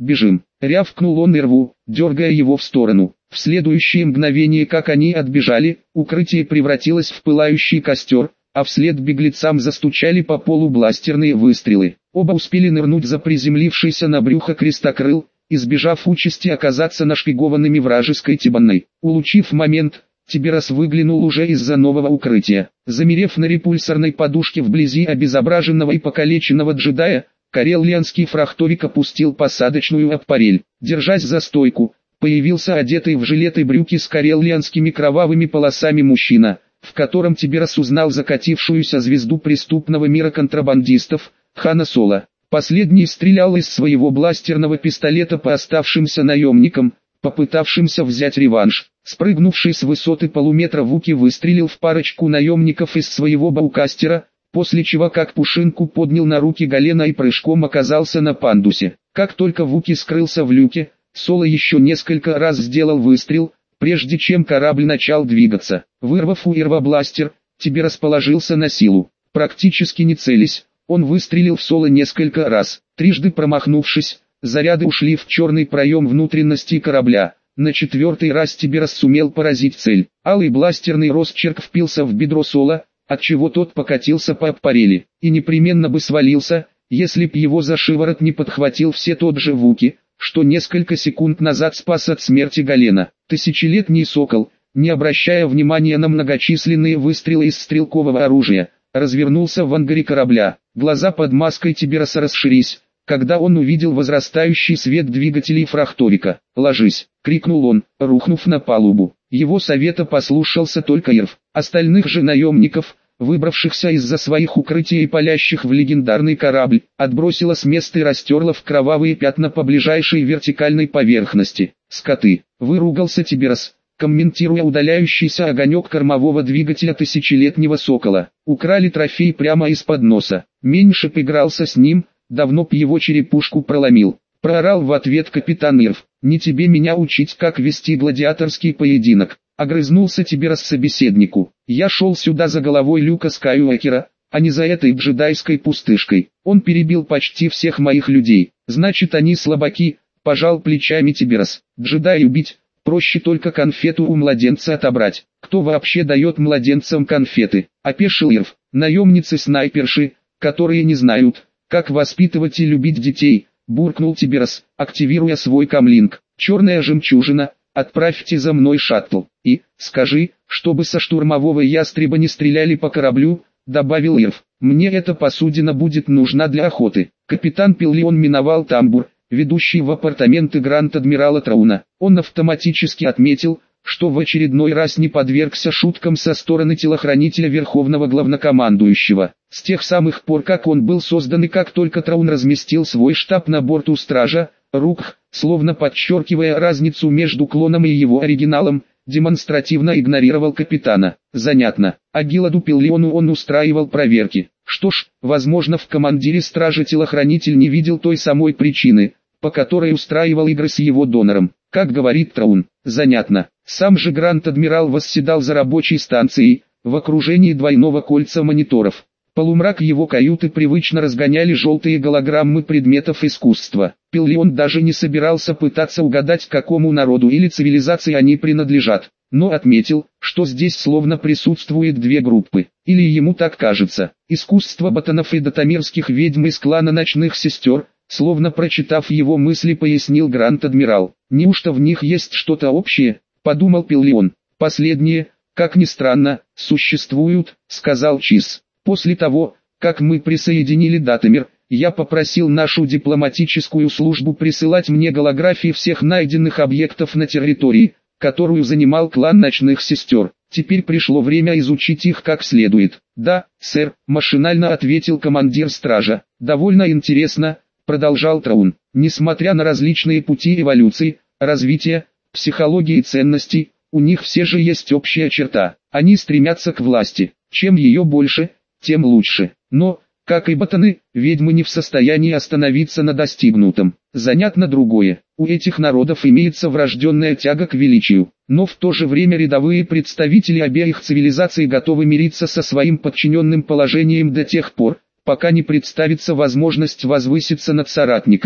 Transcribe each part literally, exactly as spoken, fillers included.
бежим!» — рявкнул он и рву, дергая его в сторону. В следующее мгновение, как они отбежали, укрытие превратилось в пылающий костер, а вслед беглецам застучали по полу бластерные выстрелы. Оба успели нырнуть за приземлившийся на брюхо крестокрыл, избежав участи оказаться нашпигованными вражеской тибанной. Улучив момент, Тиберас выглянул уже из-за нового укрытия. Замерев на репульсорной подушке вблизи обезображенного и покалеченного джедая, кареллианский фрахтовик опустил посадочную аппарель. Держась за стойку, появился одетый в жилет и брюки с кареллианскими кровавыми полосами мужчина, в котором Тиберас узнал закатившуюся звезду преступного мира контрабандистов, Хана Соло. Последний стрелял из своего бластерного пистолета по оставшимся наемникам, попытавшимся взять реванш. Спрыгнувший с высоты полуметра Вуки выстрелил в парочку наемников из своего баукастера, после чего как пушинку поднял на руки Галена и прыжком оказался на пандусе. Как только Вуки скрылся в люке, Соло еще несколько раз сделал выстрел, прежде чем корабль начал двигаться. Вырвав у Ирва бластер, Тибе расположился на силу. Практически не целясь, он выстрелил в Соло несколько раз. Трижды промахнувшись, заряды ушли в черный проем внутренности корабля. На четвертый раз Тиберас сумел поразить цель. Алый бластерный росчерк впился в бедро Соло, отчего тот покатился по аппарели, и непременно бы свалился, если б его за шиворот не подхватил все тот же Вуки, что несколько секунд назад спас от смерти Галена. Тысячелетний сокол, не обращая внимания на многочисленные выстрелы из стрелкового оружия, развернулся в ангаре корабля. Глаза под маской Тибераса расширились, когда он увидел возрастающий свет двигателей фрахтовика. «Ложись!» — крикнул он, рухнув на палубу. Его совета послушался только Ирв. Остальных же наемников, выбравшихся из-за своих укрытий и палящих в легендарный корабль, отбросило с места и растерло в кровавые пятна по ближайшей вертикальной поверхности. «Скоты!» — выругался Тиберас, комментируя удаляющийся огонек кормового двигателя тысячелетнего сокола. «Украли трофей прямо из-под носа. Меньше поигрался с ним, давно б его черепушку проломил». Проорал в ответ капитан Ирв. «Не тебе меня учить, как вести гладиаторский поединок». Огрызнулся Тиберас собеседнику. «Я шел сюда за головой Люка Скайуокера, а не за этой джедайской пустышкой. Он перебил почти всех моих людей. Значит, они слабаки», — пожал плечами Тиберас. «Джедай убить, проще только конфету у младенца отобрать. Кто вообще дает младенцам конфеты?» — опешил Ирв. «Наемницы-снайперши, которые не знают, как воспитывать и любить детей», — буркнул Тиберас, активируя свой камлинг. «Черная жемчужина, отправьте за мной шаттл. И, скажи, чтобы со штурмового ястреба не стреляли по кораблю», — добавил Ирв. «Мне эта посудина будет нужна для охоты». Капитан Пиллион миновал тамбур, ведущий в апартаменты Гранд-Адмирала Трауна. Он автоматически отметил, что в очередной раз не подвергся шуткам со стороны телохранителя Верховного Главнокомандующего. С тех самых пор, как он был создан и как только Траун разместил свой штаб на борту Стража, Рукх, словно подчеркивая разницу между клоном и его оригиналом, демонстративно игнорировал капитана. Занятно, а Гиладу Пиллиону он устраивал проверки. Что ж, возможно, в командире Стража телохранитель не видел той самой причины, по которой устраивал игры с его донором. Как говорит Траун, занятно. Сам же Гранд-Адмирал восседал за рабочей станцией, в окружении двойного кольца мониторов. Полумрак его каюты привычно разгоняли желтые голограммы предметов искусства. Пиллион даже не собирался пытаться угадать, к какому народу или цивилизации они принадлежат, но отметил, что здесь словно присутствует две группы, или ему так кажется. Искусство ботанов и датамирских ведьм из клана Ночных Сестер, словно прочитав его мысли, пояснил Гранд-Адмирал. «Неужто в них есть что-то общее?» — подумал Пиллион. «Последние, как ни странно, существуют», — сказал Чиз. «После того, как мы присоединили Датамир, я попросил нашу дипломатическую службу присылать мне голографии всех найденных объектов на территории, которую занимал клан Ночных Сестер. Теперь пришло время изучить их как следует». «Да, сэр», — машинально ответил командир стража. «Довольно интересно», — продолжал Траун. «Несмотря на различные пути эволюции, развития, психологии и ценностей, у них все же есть общая черта. Они стремятся к власти. Чем ее больше, тем лучше. Но, как и ботаны, ведьмы не в состоянии остановиться на достигнутом. Занятно другое. У этих народов имеется врожденная тяга к величию, но в то же время рядовые представители обеих цивилизаций готовы мириться со своим подчиненным положением до тех пор, пока не представится возможность возвыситься над соратниками.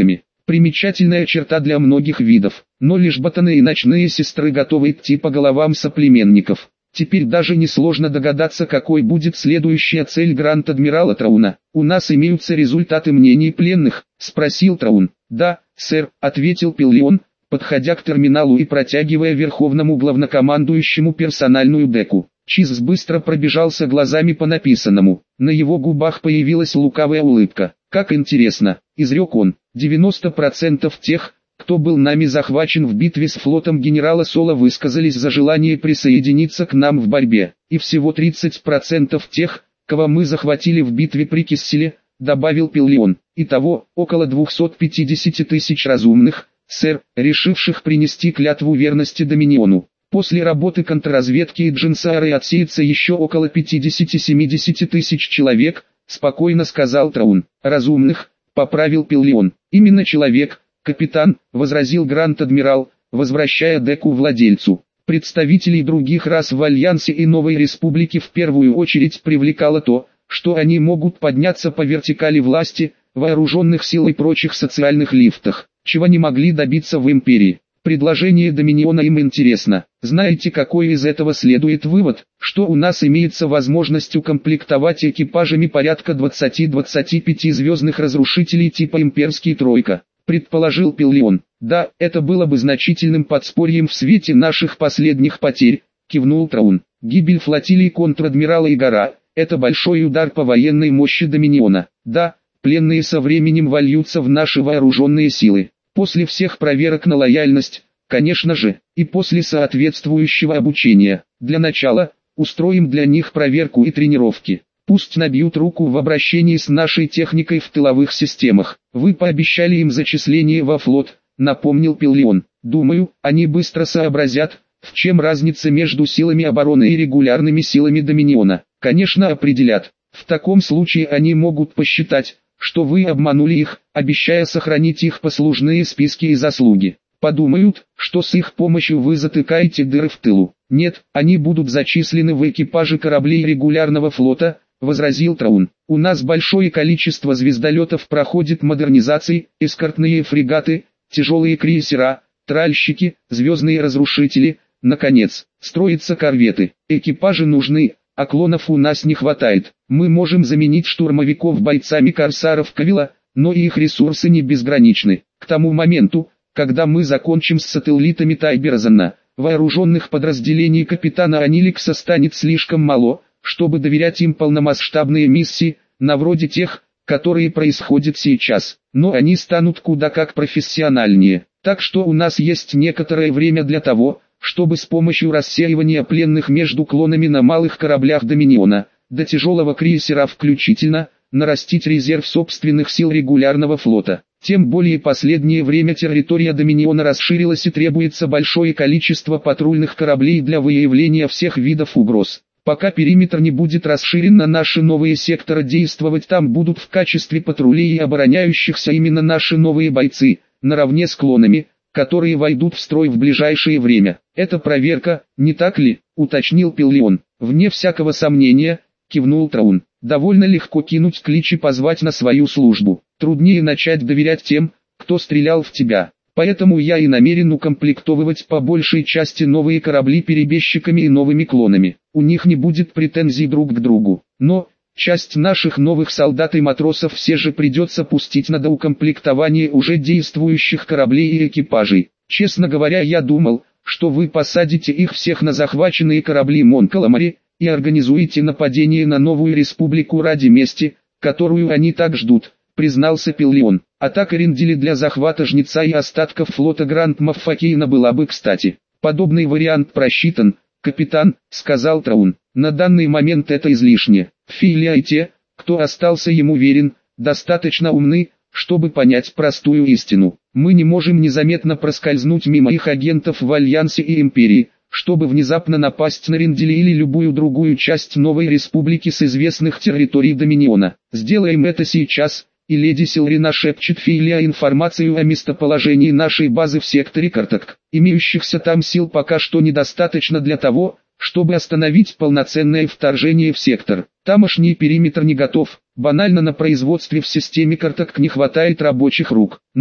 Примечательная черта для многих видов, но лишь ботаны и ночные сестры готовы идти по головам соплеменников. Теперь даже несложно догадаться, какой будет следующая цель Гранд-Адмирала Трауна. «У нас имеются результаты мнений пленных?» – спросил Траун. «Да, сэр», – ответил Пиллион, подходя к терминалу и протягивая верховному главнокомандующему персональную деку. Чиз быстро пробежался глазами по написанному. На его губах появилась лукавая улыбка. «Как интересно», – изрек он, – девяносто процентов тех, кто был нами захвачен в битве с флотом генерала Соло, высказались за желание присоединиться к нам в борьбе, и всего тридцать процентов тех, кого мы захватили в битве при Кисселе, добавил Пиллион. Итого, около двухсот пятидесяти тысяч разумных, сэр, решивших принести клятву верности Доминиону. После работы контрразведки и Джинсары отсеется еще около пятидесяти-семидесяти тысяч человек, спокойно сказал Траун. Разумных, поправил Пиллион. Именно человек, капитан, возразил Гранд-Адмирал, возвращая деку владельцу. Представителей других рас в Альянсе и Новой Республике в первую очередь привлекало то, что они могут подняться по вертикали власти, вооруженных сил и прочих социальных лифтах, чего не могли добиться в Империи. Предложение Доминиона им интересно. Знаете, какой из этого следует вывод? Что у нас имеется возможность укомплектовать экипажами порядка двадцати-двадцати пяти звездных разрушителей типа «Имперский тройка», предположил Пиллион. Да, это было бы значительным подспорьем в свете наших последних потерь, кивнул Траун. Гибель флотилии контр-адмирала Игора – это большой удар по военной мощи Доминиона. Да, пленные со временем вольются в наши вооруженные силы. После всех проверок на лояльность, конечно же, и после соответствующего обучения. Для начала, устроим для них проверку и тренировки. Пусть набьют руку в обращении с нашей техникой в тыловых системах. Вы пообещали им зачисление во флот, напомнил Пиллион. Думаю, они быстро сообразят, в чем разница между силами обороны и регулярными силами Доминиона. Конечно, определят. В таком случае они могут посчитать, что вы обманули их, обещая сохранить их послужные списки и заслуги. Подумают, что с их помощью вы затыкаете дыры в тылу. Нет, они будут зачислены в экипажи кораблей регулярного флота, возразил Траун. У нас большое количество звездолетов проходит модернизации, эскортные фрегаты, тяжелые крейсера, тральщики, звездные разрушители, наконец, строятся корветы. Экипажи нужны, а клонов у нас не хватает. Мы можем заменить штурмовиков бойцами корсаров Кавила, но и их ресурсы не безграничны. К тому моменту, когда мы закончим с сателлитами Тайберзена, вооруженных подразделений капитана Аниликса станет слишком мало, чтобы доверять им полномасштабные миссии, на вроде тех, которые происходят сейчас. Но они станут куда как профессиональнее. Так что у нас есть некоторое время для того, чтобы с помощью рассеивания пленных между клонами на малых кораблях Доминиона, до тяжелого крейсера включительно, нарастить резерв собственных сил регулярного флота. Тем более последнее время территория Доминиона расширилась и требуется большое количество патрульных кораблей для выявления всех видов угроз. Пока периметр не будет расширен на наши новые секторы, действовать там будут в качестве патрулей и обороняющихся именно наши новые бойцы, наравне с клонами, которые войдут в строй в ближайшее время. Это проверка, не так ли, уточнил Пиллион. Вне всякого сомнения, кивнул Траун. Довольно легко кинуть клич и позвать на свою службу. Труднее начать доверять тем, кто стрелял в тебя. Поэтому я и намерен укомплектовывать по большей части новые корабли перебежчиками и новыми клонами. У них не будет претензий друг к другу. Но, часть наших новых солдат и матросов все же придется пустить на доукомплектование уже действующих кораблей и экипажей. Честно говоря, я думал, что вы посадите их всех на захваченные корабли Монкаламари и организуете нападение на Новую Республику ради мести, которую они так ждут, признался Пиллион. Атака Ринделя для захвата Жнеца и остатков флота Гранд Маффакейна была бы кстати. Подобный вариант просчитан, капитан, сказал Траун. На данный момент это излишне. Филия и те, кто остался ему верен, достаточно умны, чтобы понять простую истину. Мы не можем незаметно проскользнуть мимо их агентов в Альянсе и Империи, чтобы внезапно напасть на Ринделя или любую другую часть Новой Республики с известных территорий Доминиона. Сделаем это сейчас, и леди Силрина шепчет Филия информацию о местоположении нашей базы в секторе Картак. Имеющихся там сил пока что недостаточно для того, чтобы остановить полноценное вторжение в сектор. Тамошний периметр не готов, банально на производстве в системе Картак не хватает рабочих рук. Но,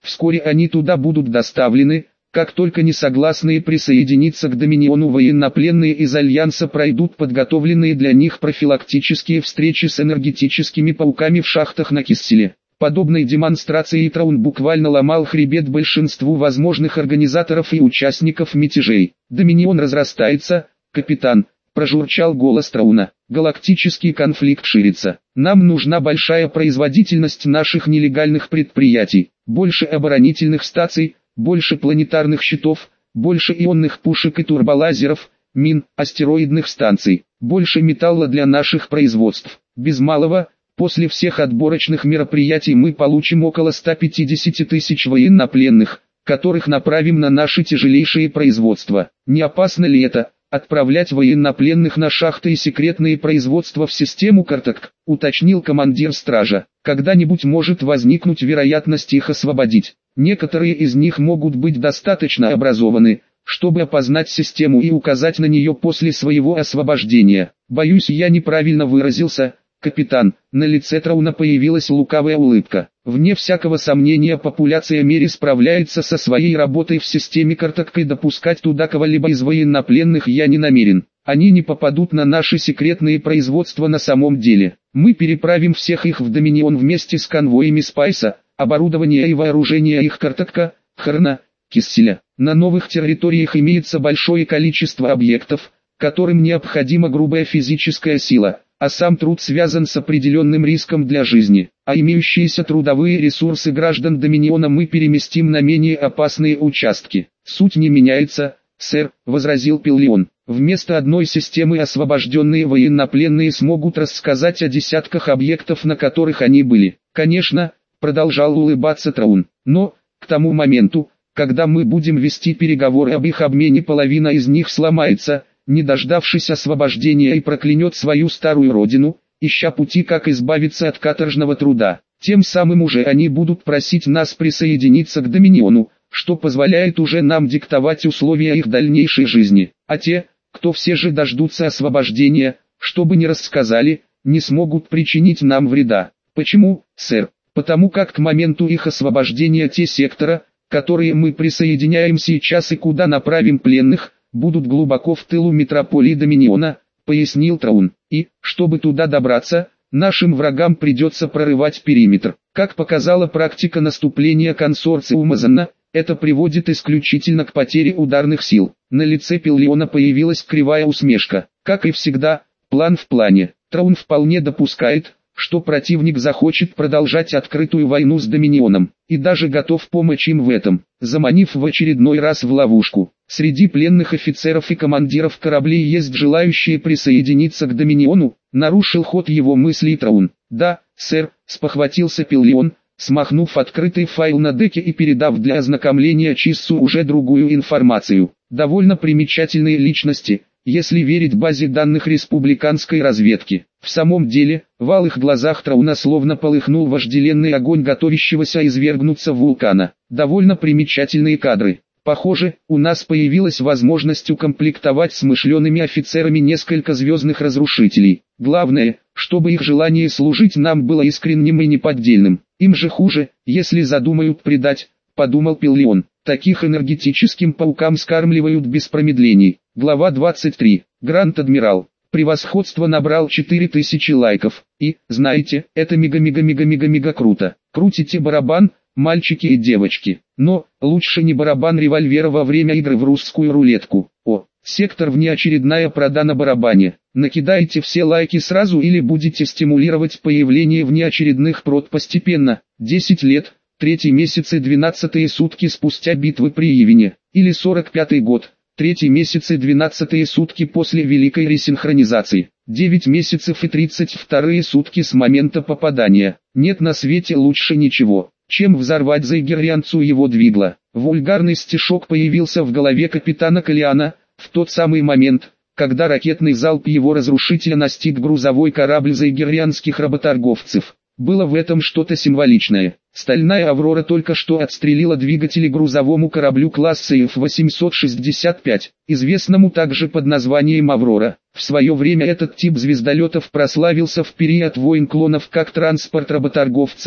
Вскоре они туда будут доставлены, как только несогласные присоединиться к Доминиону военнопленные из Альянса пройдут подготовленные для них профилактические встречи с энергетическими пауками в шахтах на Кисселе. Подобной демонстрацией Траун буквально ломал хребет большинству возможных организаторов и участников мятежей. «Доминион разрастается, капитан», – прожурчал голос Трауна. «Галактический конфликт ширится. Нам нужна большая производительность наших нелегальных предприятий, больше оборонительных стаций, больше планетарных щитов, больше ионных пушек и турболазеров, мин, астероидных станций, больше металла для наших производств. Без малого, после всех отборочных мероприятий мы получим около ста пятидесяти тысяч военнопленных, которых направим на наши тяжелейшие производства. Не опасно ли это, отправлять военнопленных на шахты и секретные производства в систему Картак?» — уточнил командир стража. «Когда-нибудь может возникнуть вероятность их освободить. Некоторые из них могут быть достаточно образованы, чтобы опознать систему и указать на нее после своего освобождения. Боюсь, я неправильно выразился, капитан». На лице Трауна появилась лукавая улыбка. «Вне всякого сомнения, популяция Мери справляется со своей работой в системе Картак, и допускать туда кого-либо из военнопленных я не намерен. Они не попадут на наши секретные производства на самом деле. Мы переправим всех их в Доминион вместе с конвоями Спайса, оборудование и вооружение их Картака, Харна, Кисселя. На новых территориях имеется большое количество объектов, которым необходима грубая физическая сила, а сам труд связан с определенным риском для жизни, а имеющиеся трудовые ресурсы граждан Доминиона мы переместим на менее опасные участки. «Суть не меняется, сэр», — возразил Пиллион. «Вместо одной системы освобожденные военнопленные смогут рассказать о десятках объектов, на которых они были. Конечно», — продолжал улыбаться Траун, — «но, к тому моменту, когда мы будем вести переговоры об их обмене, половина из них сломается, не дождавшись освобождения, и проклянет свою старую родину, ища пути, как избавиться от каторжного труда. Тем самым уже они будут просить нас присоединиться к Доминиону, что позволяет уже нам диктовать условия их дальнейшей жизни. А те, кто все же дождутся освобождения, что бы ни рассказали, не смогут причинить нам вреда». «Почему, сэр?» «Потому как к моменту их освобождения те сектора, которые мы присоединяем сейчас и куда направим пленных, будут глубоко в тылу метрополии Доминиона», — пояснил Траун. «И, чтобы туда добраться, нашим врагам придется прорывать периметр. Как показала практика наступления консорциума Занна, это приводит исключительно к потере ударных сил». На лице Пиллиона появилась кривая усмешка. Как и всегда, план в плане. Траун вполне допускает, что противник захочет продолжать открытую войну с Доминионом, и даже готов помочь им в этом, заманив в очередной раз в ловушку. Среди пленных офицеров и командиров кораблей есть желающие присоединиться к Доминиону, нарушил ход его мыслей Траун. «Да, сэр», — спохватился Пиллион, смахнув открытый файл на деке и передав для ознакомления Чиссу уже другую информацию. «Довольно примечательные личности, если верить базе данных республиканской разведки». В самом деле, в алых глазах Трауна словно полыхнул вожделенный огонь готовящегося извергнуться вулкана. «Довольно примечательные кадры. Похоже, у нас появилась возможность укомплектовать смышленными офицерами несколько звездных разрушителей. Главное, чтобы их желание служить нам было искренним и неподдельным. Им же хуже, если задумают предать», — подумал Пиллион. «Таких энергетическим паукам скармливают без промедлений». Глава двадцать три. Гранд-адмирал. Превосходство набрал четыре тысячи лайков. И, знаете, это мега-мега-мега-мега-мега круто. Крутите барабан, мальчики и девочки. Но, лучше не барабан револьвера во время игры в русскую рулетку. О, сектор внеочередная прода на барабане. Накидайте все лайки сразу или будете стимулировать появление внеочередных прод постепенно. десять лет, третий месяц и двенадцатые сутки спустя битвы при Ивине. Или сорок пятый год. Третий месяц и двенадцатые сутки после великой ресинхронизации. Девять месяцев и тридцать вторые сутки с момента попадания. Нет на свете лучше ничего, чем взорвать Зайгеррианцу его двигло. Вульгарный стишок появился в голове капитана Калиана, в тот самый момент, когда ракетный залп его разрушителя настиг грузовой корабль зайгеррианских работорговцев. Было в этом что-то символичное. Стальная «Аврора» только что отстрелила двигатели грузовому кораблю класса Эф восемьсот шестьдесят пять, известному также под названием «Аврора». В свое время этот тип звездолетов прославился в период войн клонов как транспорт работорговцев,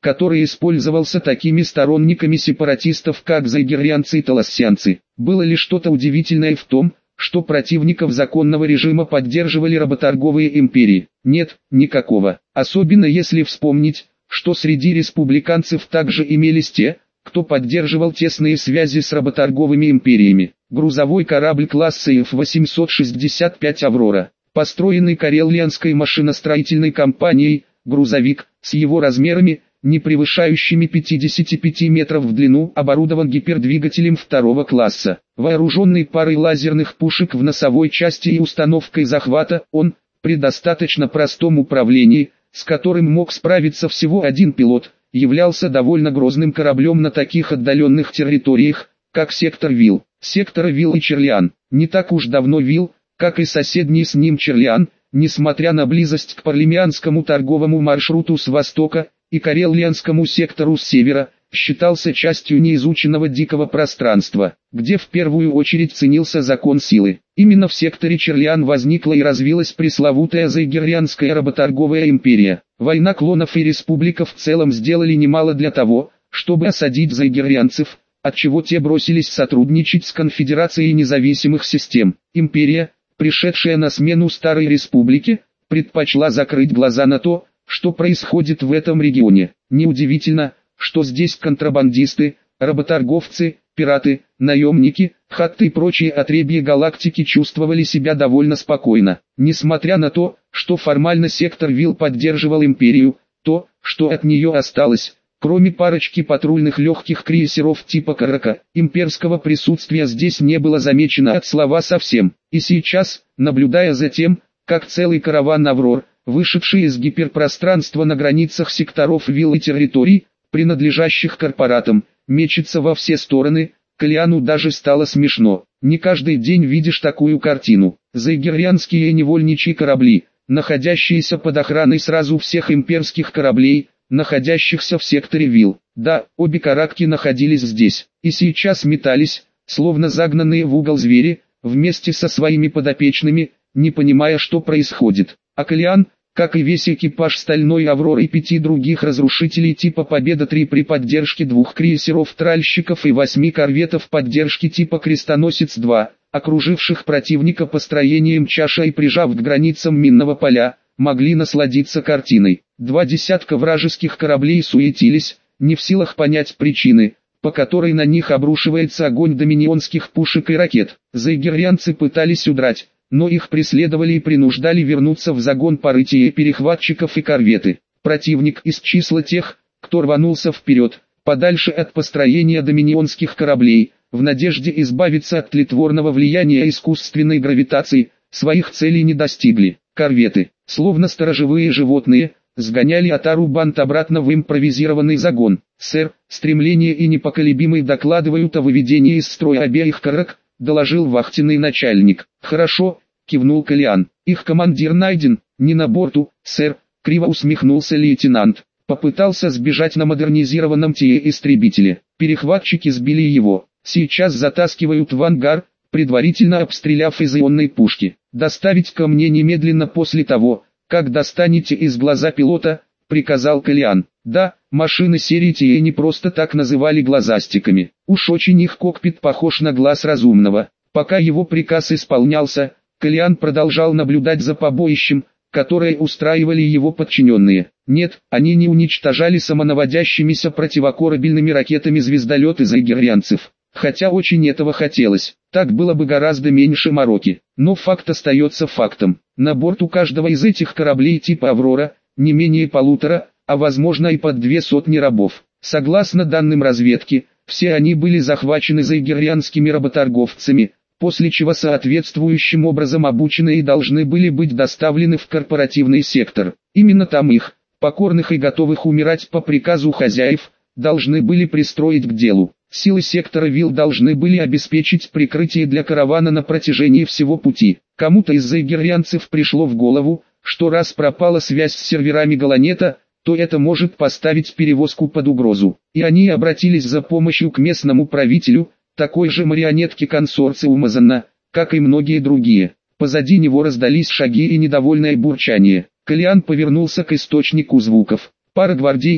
который использовался такими сторонниками сепаратистов, как зайгеррианцы и талассианцы. Было ли что-то удивительное в том, что противников законного режима поддерживали работорговые империи? Нет, никакого. Особенно если вспомнить, что среди республиканцев также имелись те, кто поддерживал тесные связи с работорговыми империями. Грузовой корабль класса эф восемьсот шестьдесят пять «Аврора», построенный Карелианской машиностроительной компанией, грузовик, с его размерами, не превышающими пятидесяти пяти метров в длину, оборудован гипердвигателем второго класса. Вооруженный парой лазерных пушек в носовой части и установкой захвата, он, при достаточно простом управлении, с которым мог справиться всего один пилот, являлся довольно грозным кораблем на таких отдаленных территориях, как сектор Вилл. Сектор Вилл и Черлиан. Не так уж давно Вилл, как и соседний с ним Черлиан, несмотря на близость к Парлемианскому торговому маршруту с востока и Карелианскому сектору с севера, считался частью неизученного дикого пространства, где в первую очередь ценился закон силы. Именно в секторе Черлиан возникла и развилась пресловутая зайгеррианская работорговая империя. Война клонов и республика в целом сделали немало для того, чтобы осадить зайгеррианцев, отчего те бросились сотрудничать с Конфедерацией независимых систем. Империя, пришедшая на смену Старой Республике, предпочла закрыть глаза на то, что происходит в этом регионе. Неудивительно, что здесь контрабандисты, работорговцы, пираты, наемники, хатты и прочие отребья галактики чувствовали себя довольно спокойно. Несмотря на то, что формально сектор Вилл поддерживал империю, то, что от нее осталось, кроме парочки патрульных легких крейсеров типа Карака, имперского присутствия здесь не было замечено от слова совсем. И сейчас, наблюдая за тем, как целый караван «Аврор», вышедший из гиперпространства на границах секторов Вилл и территорий, принадлежащих корпоратам, мечется во все стороны, Калиану даже стало смешно. Не каждый день видишь такую картину. Зайгеррианские невольничьи корабли, находящиеся под охраной сразу всех имперских кораблей, находящихся в секторе Вилл. Да, обе каракки находились здесь, и сейчас метались, словно загнанные в угол звери, вместе со своими подопечными, не понимая, что происходит. А Калиан, как и весь экипаж Стальной Авроры и пяти других разрушителей типа Победа-три при поддержке двух крейсеров-тральщиков и восьми корветов поддержки типа Крестоносец-два, окруживших противника построением чаша и прижав к границам минного поля, могли насладиться картиной. Два десятка вражеских кораблей суетились, не в силах понять причины, по которой на них обрушивается огонь доминионских пушек и ракет. Зайгеррианцы пытались удрать, но их преследовали и принуждали вернуться в загон порытия перехватчиков и корветы. Противник из числа тех, кто рванулся вперед, подальше от построения доминионских кораблей, в надежде избавиться от тлетворного влияния искусственной гравитации, своих целей не достигли. Корветы, словно сторожевые животные, сгоняли Атару Бант обратно в импровизированный загон. «Сэр, стремление и непоколебимый докладывают о выведении из строя обеих карак», — доложил вахтенный начальник. «Хорошо», — кивнул Калиан. «Их командир найден, не на борту, сэр», — криво усмехнулся лейтенант. «Попытался сбежать на модернизированном ТЕ-истребителе. Перехватчики сбили его. Сейчас затаскивают в ангар, предварительно обстреляв из ионной пушки. Доставить ко мне немедленно после того, как достанете из глаза пилота», — приказал Калиан. Да, машины серии ТЕ не просто так называли глазастиками. Уж очень их кокпит похож на глаз разумного. Пока его приказ исполнялся, Калиан продолжал наблюдать за побоищем, которое устраивали его подчиненные. Нет, они не уничтожали самонаводящимися противокорабельными ракетами звездолеты зайгеррианцев. Хотя очень этого хотелось, так было бы гораздо меньше мороки. Но факт остается фактом. На борту каждого из этих кораблей типа «Аврора» не менее полутора, а возможно и под две сотни рабов. Согласно данным разведки, все они были захвачены зайгеррианскими работорговцами, после чего соответствующим образом обучены и должны были быть доставлены в корпоративный сектор. Именно там их, покорных и готовых умирать по приказу хозяев, должны были пристроить к делу. Силы сектора Вилл должны были обеспечить прикрытие для каравана на протяжении всего пути. Кому-то из зайгеррианцев пришло в голову, что раз пропала связь с серверами Галанета, то это может поставить перевозку под угрозу. И они обратились за помощью к местному правителю, такой же марионетке консорциума Занна, как и многие другие. Позади него раздались шаги и недовольное бурчание. Калиан повернулся к источнику звуков. Пара гвардейцев,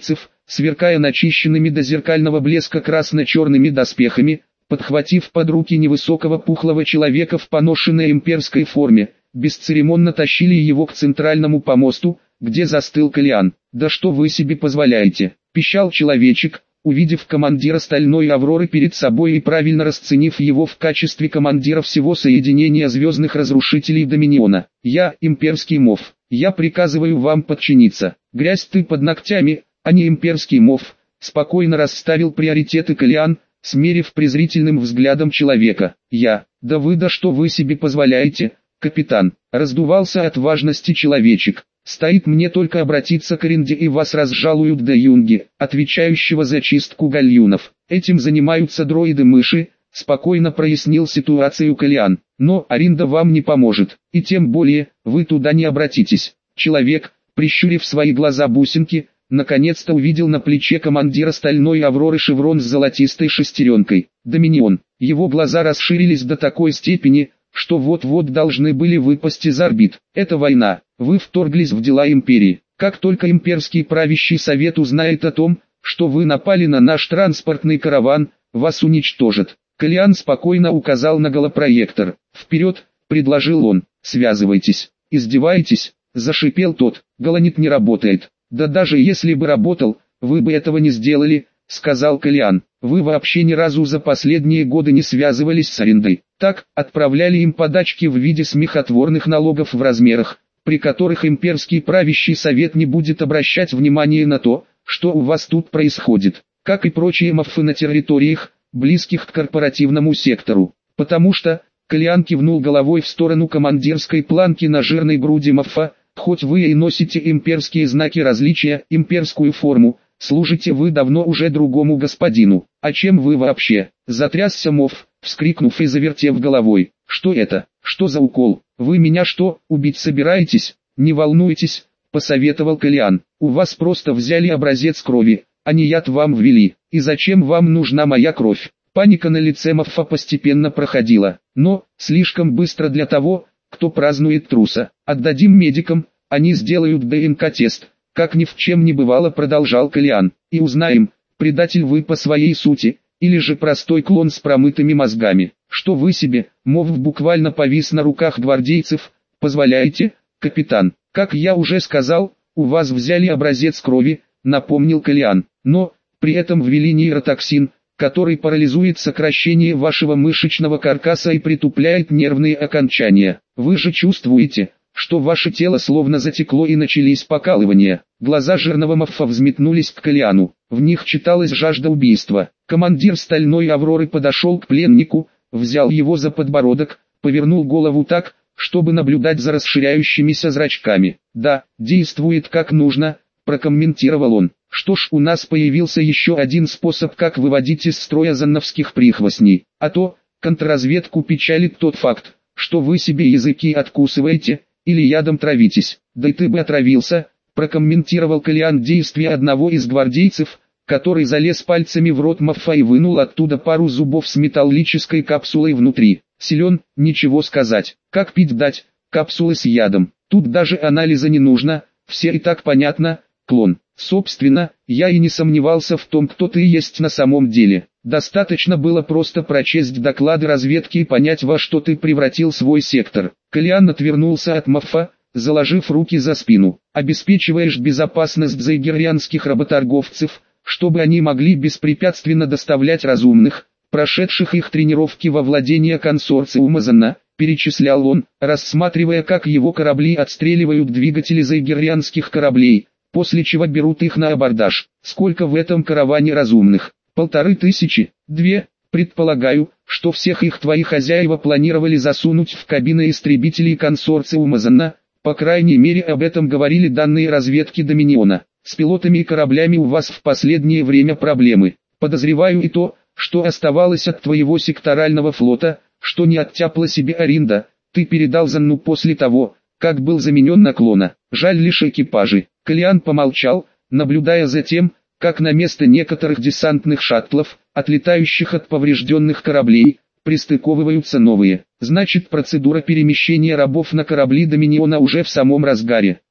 сверкая начищенными до зеркального блеска красно-черными доспехами, подхватив под руки невысокого пухлого человека в поношенной имперской форме, бесцеремонно тащили его к центральному помосту, где застыл Калиан. «Да что вы себе позволяете?» – пищал человечек, увидев командира Стальной Авроры перед собой и правильно расценив его в качестве командира всего соединения звездных разрушителей Доминиона. «Я, имперский мов, я приказываю вам подчиниться. Грязь ты под ногтями, а не имперский мов», – спокойно расставил приоритеты Калиан, смерив презрительным взглядом человека. «Я, да вы да что вы себе позволяете, капитан?» – раздувался от важности человечек. «Стоит мне только обратиться к Аринде, и вас разжалуют до Юнги, отвечающего за чистку гальюнов. Этим занимаются дроиды-мыши», — спокойно прояснил ситуацию Калиан. «Но Аринда вам не поможет, и тем более, вы туда не обратитесь». Человек, прищурив свои глаза-бусинки, наконец-то увидел на плече командира Стальной Авроры шеврон с золотистой шестеренкой. Доминион. Его глаза расширились до такой степени, что вот-вот должны были выпасть из орбит. «Это война. Вы вторглись в дела империи. Как только имперский правящий совет узнает о том, что вы напали на наш транспортный караван, вас уничтожат». Калиан спокойно указал на голопроектор. «Вперед!» — предложил он. «Связывайтесь». «Издеваетесь?» — зашипел тот. «Голонит не работает». «Да даже если бы работал, вы бы этого не сделали», — сказал Калиан. «Вы вообще ни разу за последние годы не связывались с Ариндой. Так, отправляли им подачки в виде смехотворных налогов в размерах, при которых имперский правящий совет не будет обращать внимания на то, что у вас тут происходит, как и прочие маффы на территориях, близких к корпоративному сектору. Потому что», — Калиан кивнул головой в сторону командирской планки на жирной груди маффа, «хоть вы и носите имперские знаки различия, имперскую форму, служите вы давно уже другому господину. А чем вы вообще?» Затрясся Мов, вскрикнув и завертев головой. «Что это? Что за укол? Вы меня что, убить собираетесь?» «Не волнуйтесь», — посоветовал Калиан. «У вас просто взяли образец крови, а не яд вам ввели. И зачем вам нужна моя кровь?» Паника на лице Моффа постепенно проходила, но слишком быстро для того, кто празднует труса. «Отдадим медикам, они сделают ДНК-тест», — как ни в чем не бывало, продолжал Калиан. «И узнаем, предатель вы по своей сути, или же простой клон с промытыми мозгами. Что вы себе, Мов буквально повис на руках гвардейцев, позволяете, капитан?» «Как я уже сказал, у вас взяли образец крови», — напомнил Калиан. «Но, при этом ввели нейротоксин, который парализует сокращение вашего мышечного каркаса и притупляет нервные окончания. Вы же чувствуете, что ваше тело словно затекло и начались покалывания». Глаза жирного Моффа взметнулись к Калиану. В них читалась жажда убийства. Командир Стальной Авроры подошел к пленнику, взял его за подбородок, повернул голову так, чтобы наблюдать за расширяющимися зрачками. «Да, действует как нужно», — прокомментировал он. «Что ж, у нас появился еще один способ, как выводить из строя зановских прихвостней. А то, контрразведку печалит тот факт, что вы себе языки откусываете, или ядом травитесь». «Да и ты бы отравился», — прокомментировал Калиан действия одного из гвардейцев, который залез пальцами в рот Моффа и вынул оттуда пару зубов с металлической капсулой внутри. «Силен, ничего сказать. Как пить дать, капсулы с ядом. Тут даже анализа не нужно, все и так понятно, клон». «Собственно, я и не сомневался в том, кто ты есть на самом деле. Достаточно было просто прочесть доклады разведки и понять, во что ты превратил свой сектор». Калиан отвернулся от Моффа, заложив руки за спину. «Обеспечиваешь безопасность зайгеррианских работорговцев, чтобы они могли беспрепятственно доставлять разумных, прошедших их тренировки во владение консорциума Зана», перечислял он, рассматривая, как его корабли отстреливают двигатели зайгеррианских кораблей, после чего берут их на абордаж. «Сколько в этом караване разумных? Полторы тысячи? Две? Предполагаю, что всех их твои хозяева планировали засунуть в кабины истребителей консорциума Зана, по крайней мере об этом говорили данные разведки Доминиона. С пилотами и кораблями у вас в последнее время проблемы. Подозреваю и то, что оставалось от твоего секторального флота, что не оттяпла себе Аринда, ты передал Занну после того, как был заменен на клона. Жаль лишь экипажи». Калиан помолчал, наблюдая за тем, как на место некоторых десантных шаттлов, отлетающих от поврежденных кораблей, пристыковываются новые. «Значит, процедура перемещения рабов на корабли Доминиона уже в самом разгаре.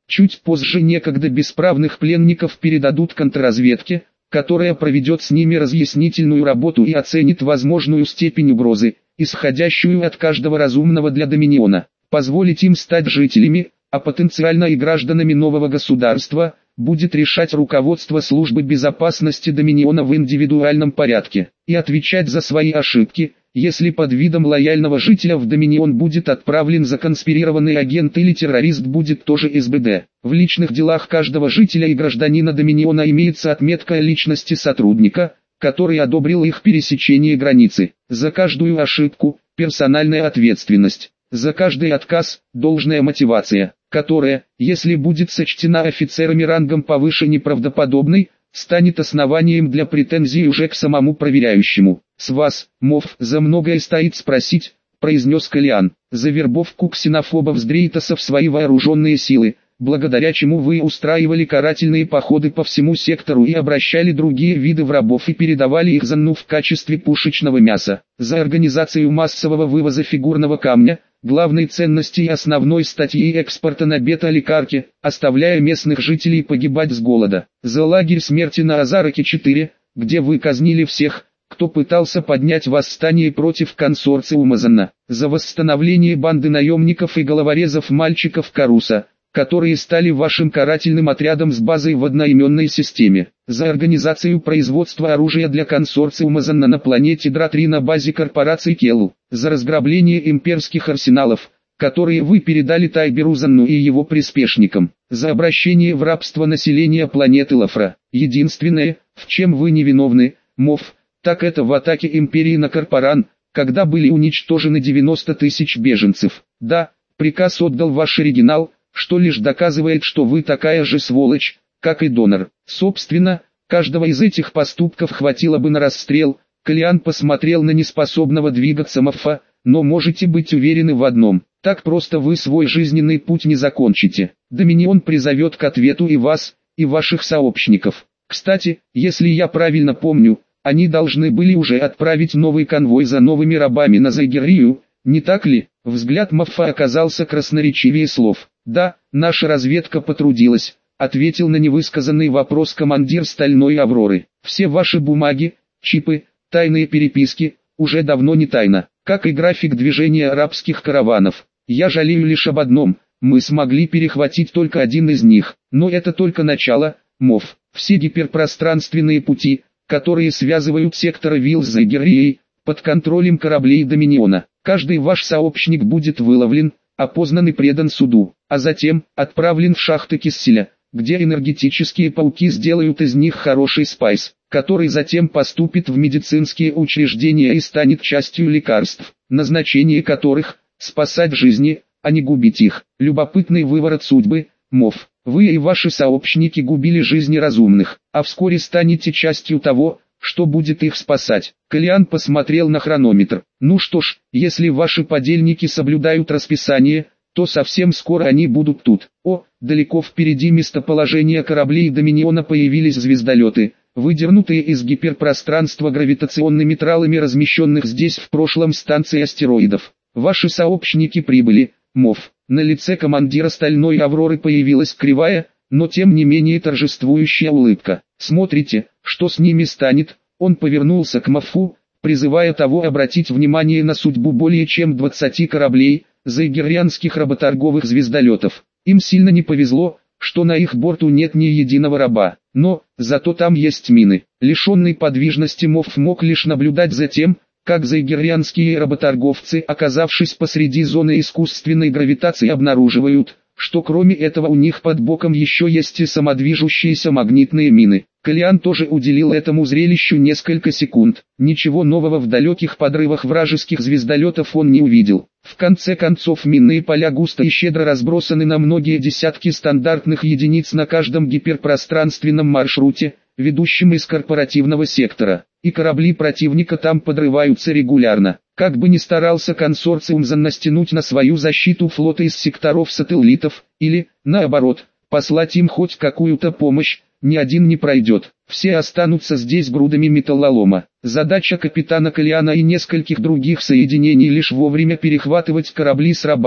Чуть позже некогда бесправных пленников передадут контрразведке, которая проведет с ними разъяснительную работу и оценит возможную степень угрозы, исходящую от каждого разумного для Доминиона. Позволить им стать жителями, а потенциально и гражданами нового государства, будет решать руководство службы безопасности Доминиона в индивидуальном порядке, и отвечать за свои ошибки, если под видом лояльного жителя в Доминион будет отправлен законспирированный агент или террорист, будет тоже эс бэ дэ. В личных делах каждого жителя и гражданина Доминиона имеется отметка о личности сотрудника, который одобрил их пересечение границы. За каждую ошибку – персональная ответственность. За каждый отказ – должная мотивация, которая, если будет сочтена офицерами рангом повыше неправдоподобной, станет основанием для претензий уже к самому проверяющему. «С вас, мов, за многое стоит спросить», — произнес Калиан, — «за вербовку ксенофобов с Дрейтоса в свои вооруженные силы, благодаря чему вы устраивали карательные походы по всему сектору и обращали другие виды в рабов и передавали их Занну в качестве пушечного мяса, за организацию массового вывоза фигурного камня, главной ценности и основной статьи экспорта на бета-лекарке, оставляя местных жителей погибать с голода, за лагерь смерти на Азараке четыре, где вы казнили всех, кто пытался поднять восстание против консорциума Занна, за восстановление банды наемников и головорезов мальчиков Каруса, которые стали вашим карательным отрядом с базой в одноименной системе, за организацию производства оружия для консорциума Занна на планете Дра три на базе корпорации Келу, за разграбление имперских арсеналов, которые вы передали Тайберу Занну и его приспешникам, за обращение в рабство населения планеты Лафра. Единственное, в чем вы невиновны, мов, так это в атаке империи на Корпоран, когда были уничтожены девяносто тысяч беженцев. Да, приказ отдал ваш оригинал, что лишь доказывает, что вы такая же сволочь, как и донор. Собственно, каждого из этих поступков хватило бы на расстрел. Калиан посмотрел на неспособного двигаться Моффа, но можете быть уверены в одном, так просто вы свой жизненный путь не закончите. Доминион призовет к ответу и вас, и ваших сообщников. Кстати, если я правильно помню, они должны были уже отправить новый конвой за новыми рабами на Зайгерию, не так ли? Взгляд Моффа оказался красноречивее слов. «Да, наша разведка потрудилась», — ответил на невысказанный вопрос командир Стальной Авроры. «Все ваши бумаги, чипы, тайные переписки, уже давно не тайна, как и график движения арабских караванов. Я жалею лишь об одном, мы смогли перехватить только один из них, но это только начало, мов. Все гиперпространственные пути, которые связывают сектор Вилл с Зайгерией, под контролем кораблей Доминиона. Каждый ваш сообщник будет выловлен, опознан и предан суду, а затем отправлен в шахты Кисселя, где энергетические пауки сделают из них хороший спайс, который затем поступит в медицинские учреждения и станет частью лекарств, назначение которых – спасать жизни, а не губить их. Любопытный выворот судьбы, мов. Вы и ваши сообщники губили жизни разумных, а вскоре станете частью того, что будет их спасать. Калиан посмотрел на хронометр. Ну что ж, если ваши подельники соблюдают расписание, то совсем скоро они будут тут. О, далеко впереди местоположения кораблей Доминиона появились звездолеты, выдернутые из гиперпространства гравитационными тралами размещенных здесь в прошлом станции астероидов. Ваши сообщники прибыли, мов. На лице командира Стальной Авроры появилась кривая, но тем не менее торжествующая улыбка. Смотрите, что с ними станет. Он повернулся к Моффу, призывая того обратить внимание на судьбу более чем двадцати кораблей, зайгеррианских работорговых звездолетов. Им сильно не повезло, что на их борту нет ни единого раба, но, зато там есть мины. Лишенный подвижности Мофф мог лишь наблюдать за тем, как зайгеррианские работорговцы, оказавшись посреди зоны искусственной гравитации, обнаруживают, что кроме этого у них под боком еще есть и самодвижущиеся магнитные мины. Калиан тоже уделил этому зрелищу несколько секунд. Ничего нового в далеких подрывах вражеских звездолетов он не увидел. В конце концов, минные поля густо и щедро разбросаны на многие десятки стандартных единиц на каждом гиперпространственном маршруте, ведущем из корпоративного сектора, и корабли противника там подрываются регулярно. Как бы ни старался консорциум Занна стянуть на свою защиту флота из секторов-сателлитов, или, наоборот, послать им хоть какую-то помощь, ни один не пройдет. Все останутся здесь грудами металлолома. Задача капитана Калиана и нескольких других соединений лишь вовремя перехватывать корабли с рабами,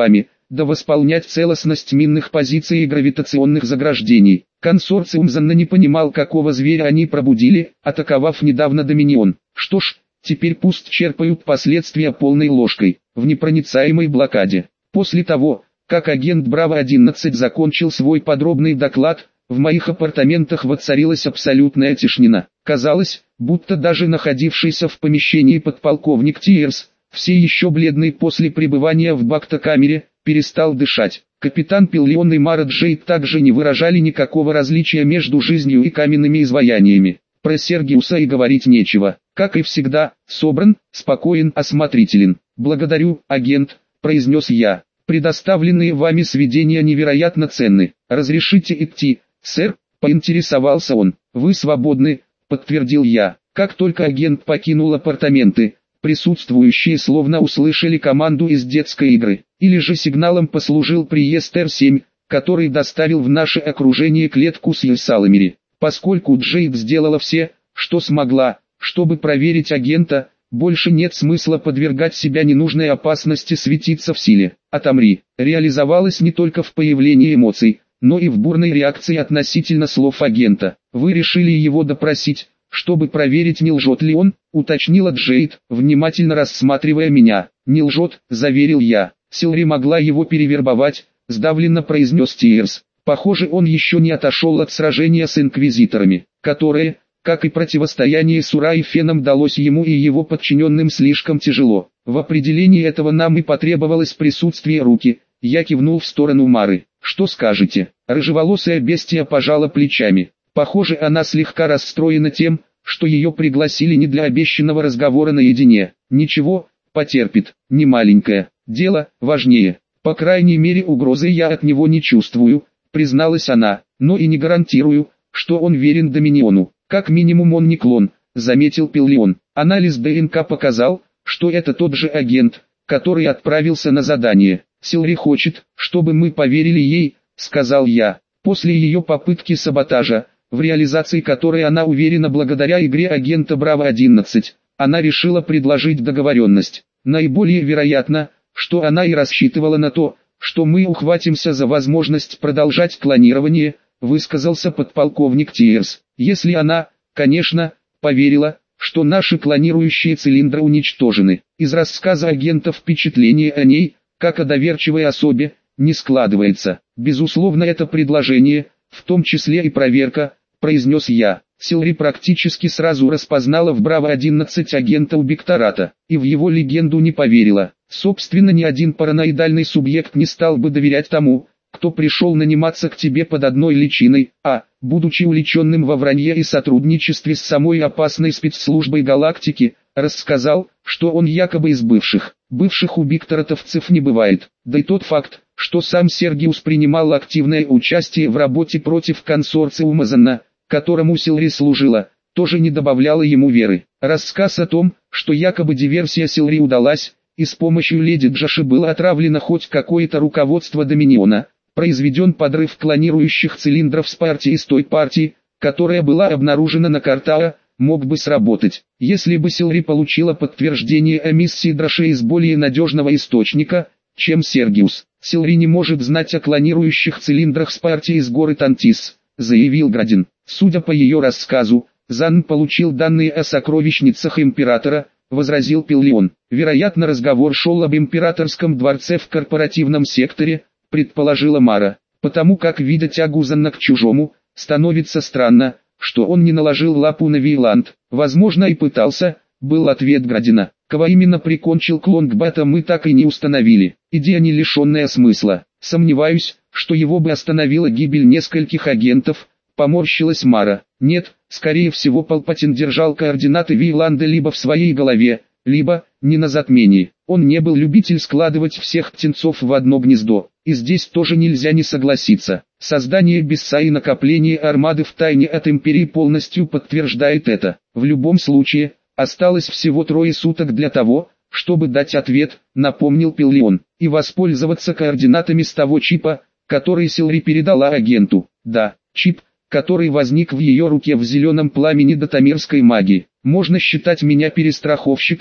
да восполнять целостность минных позиций и гравитационных заграждений. Консорциум Занна не понимал, какого зверя они пробудили, атаковав недавно Доминион. Что ж, теперь пусть черпают последствия полной ложкой, в непроницаемой блокаде. После того, как агент Браво одиннадцать закончил свой подробный доклад, в моих апартаментах воцарилась абсолютная тишина. Казалось, будто даже находившийся в помещении подполковник Тиерс, все еще бледный после пребывания в бактокамере, перестал дышать. Капитан Пиллион и Мара Джейд также не выражали никакого различия между жизнью и каменными изваяниями. Про Сергиуса и говорить нечего. Как и всегда, собран, спокоен, осмотрителен. «Благодарю, агент», — произнес я. «Предоставленные вами сведения невероятно ценны. Разрешите идти, сэр?» — поинтересовался он. «Вы свободны», — подтвердил я. Как только агент покинул апартаменты, присутствующие словно услышали команду из детской игры. Или же сигналом послужил приезд Эр семь, который доставил в наше окружение клетку с Юсаламери. Поскольку Джейд сделала все, что смогла, чтобы проверить агента, больше нет смысла подвергать себя ненужной опасности светиться в силе. «Отомри» реализовалось не только в появлении эмоций, но и в бурной реакции относительно слов агента. «Вы решили его допросить, чтобы проверить, не лжет ли он», — уточнила Джейд, внимательно рассматривая меня. «Не лжет», — заверил я. «Силри могла его перевербовать», — сдавленно произнес Тиерс. Похоже, он еще не отошел от сражения с инквизиторами, которое, как и противостояние с Ура и Феном, далось ему и его подчиненным слишком тяжело. В определении этого нам и потребовалось присутствие руки. Я кивнул в сторону Мары. «Что скажете?» Рыжеволосая бестия пожала плечами. Похоже, она слегка расстроена тем, что ее пригласили не для обещанного разговора наедине. «Ничего, потерпит, не маленькое дело, важнее. По крайней мере, угрозы я от него не чувствую», призналась она, «но и не гарантирую, что он верен Доминиону. Как минимум он не клон», заметил Пиллион. «Анализ ДНК показал, что это тот же агент, который отправился на задание. Силри хочет, чтобы мы поверили ей», сказал я. После ее попытки саботажа, в реализации которой она уверена благодаря игре агента Браво одиннадцать, она решила предложить договоренность. Наиболее вероятно, что она и рассчитывала на то, что мы ухватимся за возможность продолжать клонирование, высказался подполковник Тиерс. Если она, конечно, поверила, что наши клонирующие цилиндры уничтожены. Из рассказа агента впечатление о ней, как о доверчивой особе, не складывается. Безусловно, это предложение, в том числе и проверка, произнес я. Силри практически сразу распознала в Браво одиннадцать агента Убиктората, и в его легенду не поверила. Собственно, ни один параноидальный субъект не стал бы доверять тому, кто пришел наниматься к тебе под одной личиной, а, будучи увлеченным во вранье и сотрудничестве с самой опасной спецслужбой галактики, рассказал, что он якобы из бывших. Бывших убикторатовцев не бывает. Да и тот факт, что сам Сергиус принимал активное участие в работе против консорциума Занна, которому Силри служила, тоже не добавляло ему веры. Рассказ о том, что якобы диверсия Силри удалась, и с помощью леди Джаши было отравлено хоть какое-то руководство Доминиона, произведен подрыв клонирующих цилиндров с партии из той партии, которая была обнаружена на Картаа, мог бы сработать. Если бы Силри получила подтверждение о миссии Драши из более надежного источника, чем Сергиус. «Силри не может знать о клонирующих цилиндрах с партии из горы Тантис», заявил Градин. «Судя по ее рассказу, Занн получил данные о сокровищницах Императора», возразил Пиллион. «Вероятно, разговор шел об Императорском дворце в корпоративном секторе», предположила Мара. «Потому как, видя тягу Занна к чужому, становится странно, что он не наложил лапу на Вейланд. Возможно, и пытался», был ответ Градина. «Кого именно прикончил Клонгбата, мы так и не установили. Идея не лишенная смысла. Сомневаюсь, что его бы остановила гибель нескольких агентов», поморщилась Мара. «Нет, скорее всего Палпатин держал координаты Вейланда либо в своей голове, либо, не на затмении. Он не был любитель складывать всех птенцов в одно гнездо. И здесь тоже нельзя не согласиться. Создание Бесса и накопление армады в тайне от Империи полностью подтверждает это. В любом случае, осталось всего трое суток для того, чтобы дать ответ», напомнил Пиллион, «и воспользоваться координатами с того чипа, который Силри передала агенту». «Да, чип, который возник в ее руке в зеленом пламени датамирской магии. Можно считать меня перестраховщиком,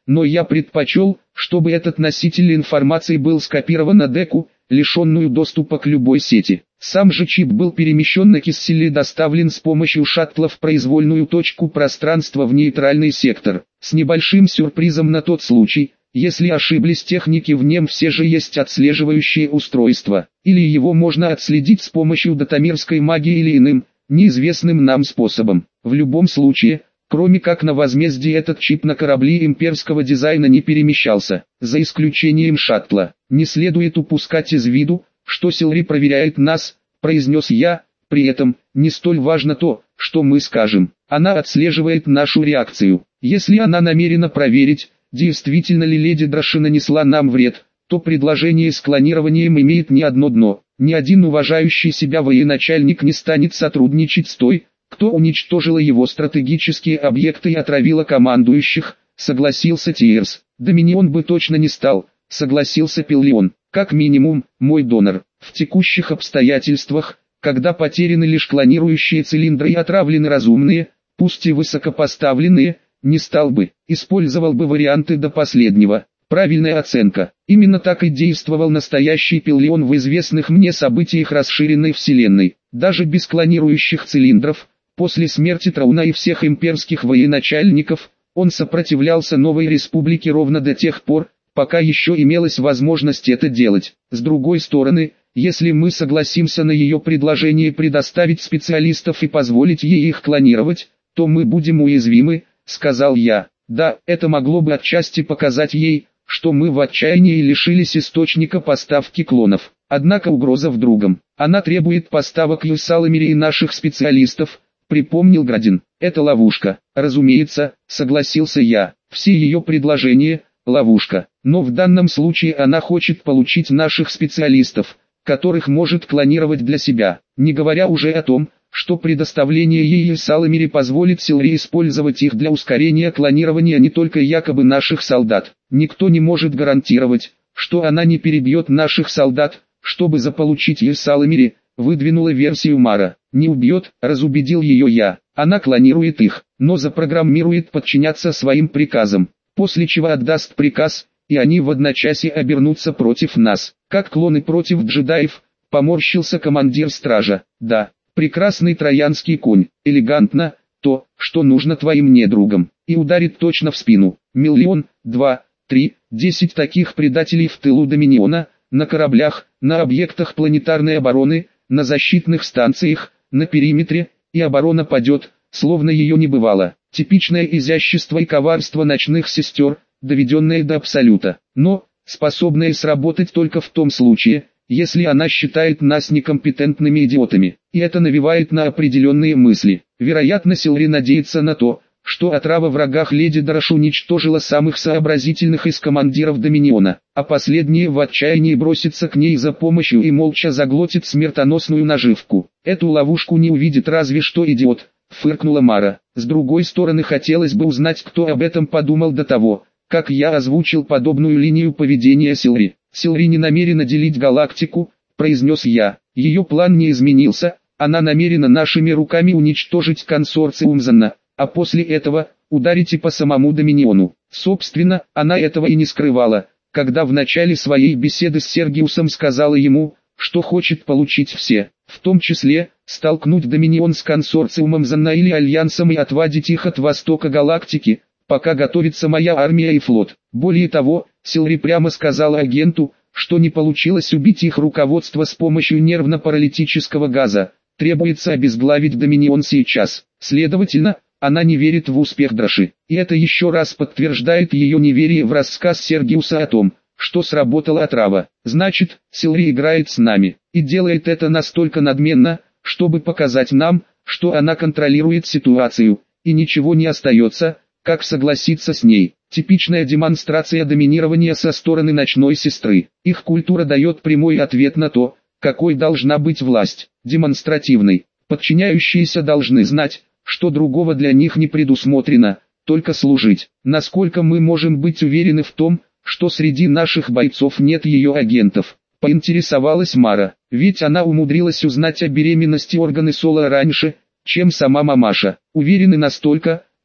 но я предпочел, чтобы этот носитель информации был скопирован на деку, лишенную доступа к любой сети. Сам же чип был перемещен на Кисселе и доставлен с помощью шаттла в произвольную точку пространства в нейтральный сектор. С небольшим сюрпризом на тот случай, если ошиблись техники, в нем все же есть отслеживающее устройство, или его можно отследить с помощью датамирской магии или иным, неизвестным нам способом. В любом случае, кроме как на возмездие, этот чип на корабли имперского дизайна не перемещался, за исключением шаттла. Не следует упускать из виду, что Силри проверяет нас, произнес я, при этом, не столь важно то, что мы скажем. Она отслеживает нашу реакцию. Если она намерена проверить, действительно ли леди Драши нанесла нам вред, то предложение с клонированием имеет не одно дно. Ни один уважающий себя военачальник не станет сотрудничать с той, кто уничтожила его стратегические объекты и отравила командующих, согласился Тиерс. Доминион бы точно не стал, согласился Пиллион. Как минимум, мой донор. В текущих обстоятельствах, когда потеряны лишь клонирующие цилиндры и отравлены разумные, пусть и высокопоставленные, не стал бы, использовал бы варианты до последнего. Правильная оценка. Именно так и действовал настоящий Пиллион в известных мне событиях расширенной вселенной. Даже без клонирующих цилиндров, после смерти Трауна и всех имперских военачальников, он сопротивлялся новой республике ровно до тех пор, пока еще имелась возможность это делать. С другой стороны, если мы согласимся на ее предложение предоставить специалистов и позволить ей их клонировать, то мы будем уязвимы, сказал я. Да, это могло бы отчасти показать ей, что мы в отчаянии лишились источника поставки клонов. Однако угроза в другом. Она требует поставок Юсаламири и наших специалистов, припомнил Градин. Это ловушка. Разумеется, согласился я. Все ее предложения – ловушка. Но в данном случае она хочет получить наших специалистов, которых может клонировать для себя. Не говоря уже о том, что предоставление ей Юсаламири позволит Силри использовать их для ускорения клонирования не только якобы наших солдат. Никто не может гарантировать, что она не перебьет наших солдат, чтобы заполучить Юсаламири, выдвинула версию Мара. Не убьет, разубедил ее я. Она клонирует их, но запрограммирует подчиняться своим приказам, после чего отдаст приказ, и они в одночасье обернутся против нас. Как клоны против джедаев, поморщился командир стража. Да, прекрасный троянский конь, элегантно, то, что нужно твоим недругам, и ударит точно в спину. Миллион, два, три, десять таких предателей в тылу Доминиона, на кораблях, на объектах планетарной обороны, на защитных станциях, на периметре, и оборона падет, словно ее не бывало. Типичное изящество и коварство ночных сестер, доведенное до абсолюта, но, способное сработать только в том случае, если она считает нас некомпетентными идиотами, и это навевает на определенные мысли. Вероятно, Силри надеется на то, что отрава врагах леди Драш уничтожила самых сообразительных из командиров Доминиона, а последние в отчаянии бросятся к ней за помощью и молча заглотит смертоносную наживку. Эту ловушку не увидит разве что идиот, фыркнула Мара. С другой стороны, хотелось бы узнать, кто об этом подумал до того, как я озвучил подобную линию поведения Силри. Силри не намерена делить галактику, произнес я. Ее план не изменился, она намерена нашими руками уничтожить консорциум Занна, а после этого ударить и по самому Доминиону. Собственно, она этого и не скрывала, когда в начале своей беседы с Сергиусом сказала ему, что хочет получить все, в том числе, столкнуть Доминион с консорциумом Занна или Альянсом и отвадить их от востока галактики, пока готовится моя армия и флот. Более того, Силри прямо сказала агенту, что не получилось убить их руководство с помощью нервно-паралитического газа, требуется обезглавить Доминион сейчас. Следовательно, она не верит в успех Драши, и это еще раз подтверждает ее неверие в рассказ Сергиуса о том, что сработала отрава. Значит, Силри играет с нами, и делает это настолько надменно, чтобы показать нам, что она контролирует ситуацию, и ничего не остается, как согласиться с ней. Типичная демонстрация доминирования со стороны ночной сестры. Их культура дает прямой ответ на то, какой должна быть власть, демонстративной. Подчиняющиеся должны знать, что другого для них не предусмотрено, только служить. Насколько мы можем быть уверены в том, что среди наших бойцов нет ее агентов? Поинтересовалась Мара, ведь она умудрилась узнать о беременности Органы Соло раньше, чем сама мамаша. Уверены настолько,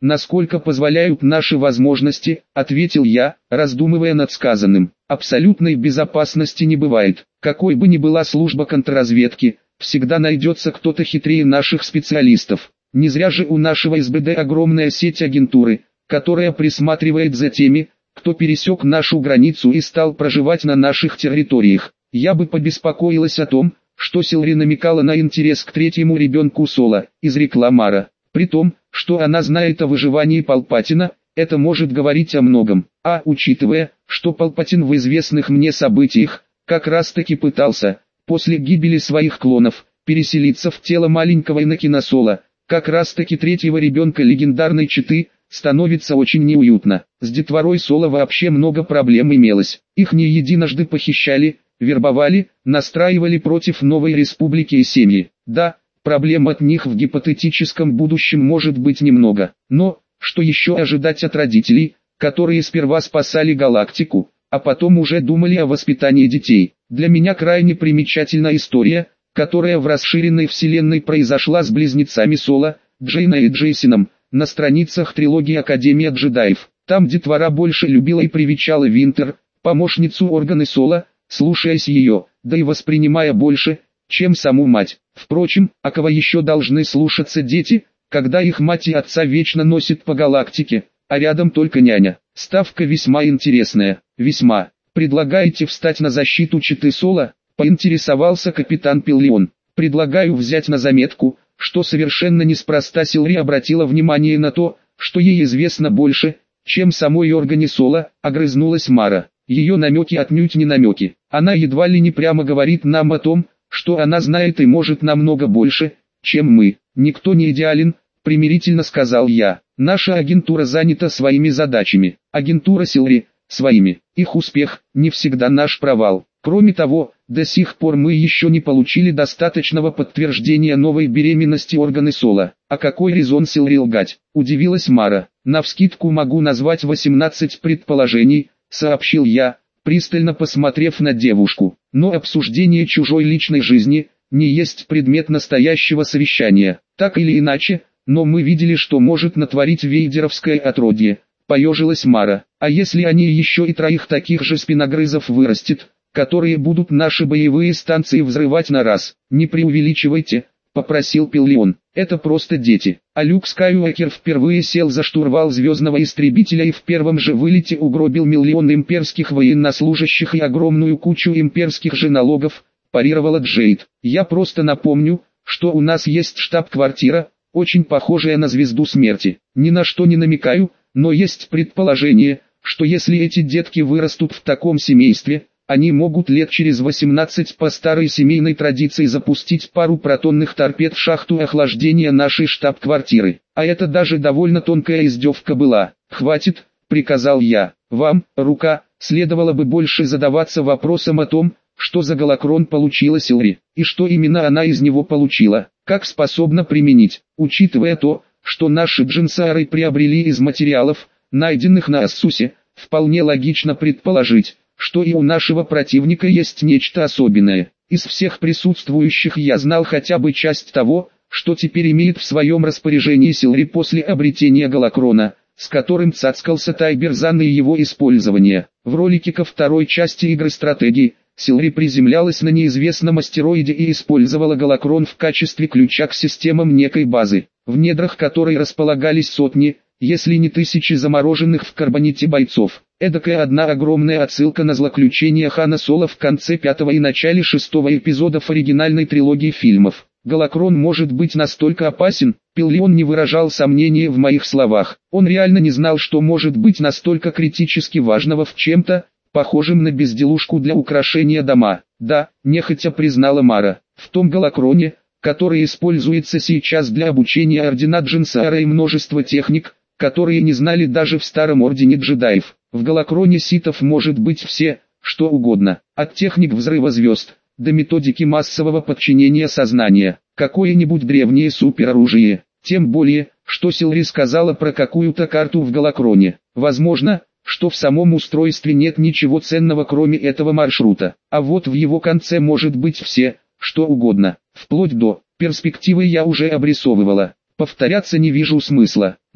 насколько позволяют наши возможности, ответил я, раздумывая над сказанным. Абсолютной безопасности не бывает. Какой бы ни была служба контрразведки, всегда найдется кто-то хитрее наших специалистов. Не зря же у нашего эс бэ дэ огромная сеть агентуры, которая присматривает за теми, кто пересек нашу границу и стал проживать на наших территориях. Я бы побеспокоилась о том, что Силри намекала на интерес к третьему ребенку Соло, изрекла Мара. При том, что она знает о выживании Палпатина, это может говорить о многом. А учитывая, что Палпатин в известных мне событиях, как раз таки пытался, после гибели своих клонов, переселиться в тело маленького Энакина Соло, как раз таки третьего ребенка легендарной четы, становится очень неуютно. С детворой Соло вообще много проблем имелось. Их не единожды похищали, вербовали, настраивали против новой республики и семьи. Да, проблем от них в гипотетическом будущем может быть немного. Но, что еще ожидать от родителей, которые сперва спасали галактику, а потом уже думали о воспитании детей? Для меня крайне примечательна история, которая в расширенной вселенной произошла с близнецами Соло, Джейна и Джейсоном, на страницах трилогии Академия джедаев. Там детвора больше любила и привечала Винтер, помощницу Органы Соло, слушаясь ее, да и воспринимая больше, чем саму мать. Впрочем, а кого еще должны слушаться дети, когда их мать и отца вечно носят по галактике, а рядом только няня? Ставка весьма интересная, весьма. Предлагаете встать на защиту четы Соло? Поинтересовался капитан Пиллион. Предлагаю взять на заметку, что совершенно неспроста Силри обратила внимание на то, что ей известно больше, чем самой Органе Соло, огрызнулась Мара. Ее намеки отнюдь не намеки. Она едва ли не прямо говорит нам о том, что она знает и может намного больше, чем мы. Никто не идеален, примирительно сказал я. Наша агентура занята своими задачами. Агентура Силри – своими. Их успех – не всегда наш провал. Кроме того, до сих пор мы еще не получили достаточного подтверждения новой беременности Органы Соло. А какой резон Силри лгать? Удивилась Мара. Навскидку могу назвать восемнадцать предположений, сообщил я, пристально посмотрев на девушку. Но обсуждение чужой личной жизни не есть предмет настоящего совещания. Так или иначе, но мы видели, что может натворить вейдеровское отродье. Поежилась Мара. А если они еще и троих таких же спиногрызов вырастет, которые будут наши боевые станции взрывать на раз? Не преувеличивайте, попросил Пиллион. Это просто дети. А Люк Скайуокер впервые сел за штурвал звездного истребителя и в первом же вылете угробил миллион имперских военнослужащих и огромную кучу имперских же налогов, парировала Джейд. Я просто напомню, что у нас есть штаб-квартира, очень похожая на звезду смерти. Ни на что не намекаю, но есть предположение, что если эти детки вырастут в таком семействе, они могут лет через восемнадцать по старой семейной традиции запустить пару протонных торпед в шахту охлаждения нашей штаб-квартиры. А это даже довольно тонкая издевка была. «Хватит», — приказал я. «Вам, Рука, следовало бы больше задаваться вопросом о том, что за голокрон получила Силри, и что именно она из него получила, как способна применить, учитывая то, что наши джинсары приобрели из материалов, найденных на Ассусе, вполне логично предположить, что и у нашего противника есть нечто особенное. Из всех присутствующих я знал хотя бы часть того, что теперь имеет в своем распоряжении Силри после обретения голокрона, с которым цацкался Тайберзан и его использование. В ролике ко второй части игры стратегии, Силри приземлялась на неизвестном астероиде и использовала голокрон в качестве ключа к системам некой базы, в недрах которой располагались сотни, если не тысячи замороженных в карбоните бойцов. Эдакая одна огромная отсылка на злоключения Хана Соло в конце пятого и начале шестого эпизодов оригинальной трилогии фильмов. Голокрон может быть настолько опасен, Пиллион не выражал сомнения в моих словах. Он реально не знал, что может быть настолько критически важного в чем-то, похожем на безделушку для украшения дома. Да, нехотя признала Мара, в том голокроне, который используется сейчас для обучения ордена Джинсара и множество техник, которые не знали даже в старом ордене джедаев. В голокроне ситов может быть все, что угодно, от техник взрыва звезд, до методики массового подчинения сознания, какое-нибудь древнее супероружие. Тем более, что Силри сказала про какую-то карту в голокроне. Возможно, что в самом устройстве нет ничего ценного кроме этого маршрута, а вот в его конце может быть все, что угодно, вплоть до перспективы я уже обрисовывала. Повторяться не вижу смысла, но,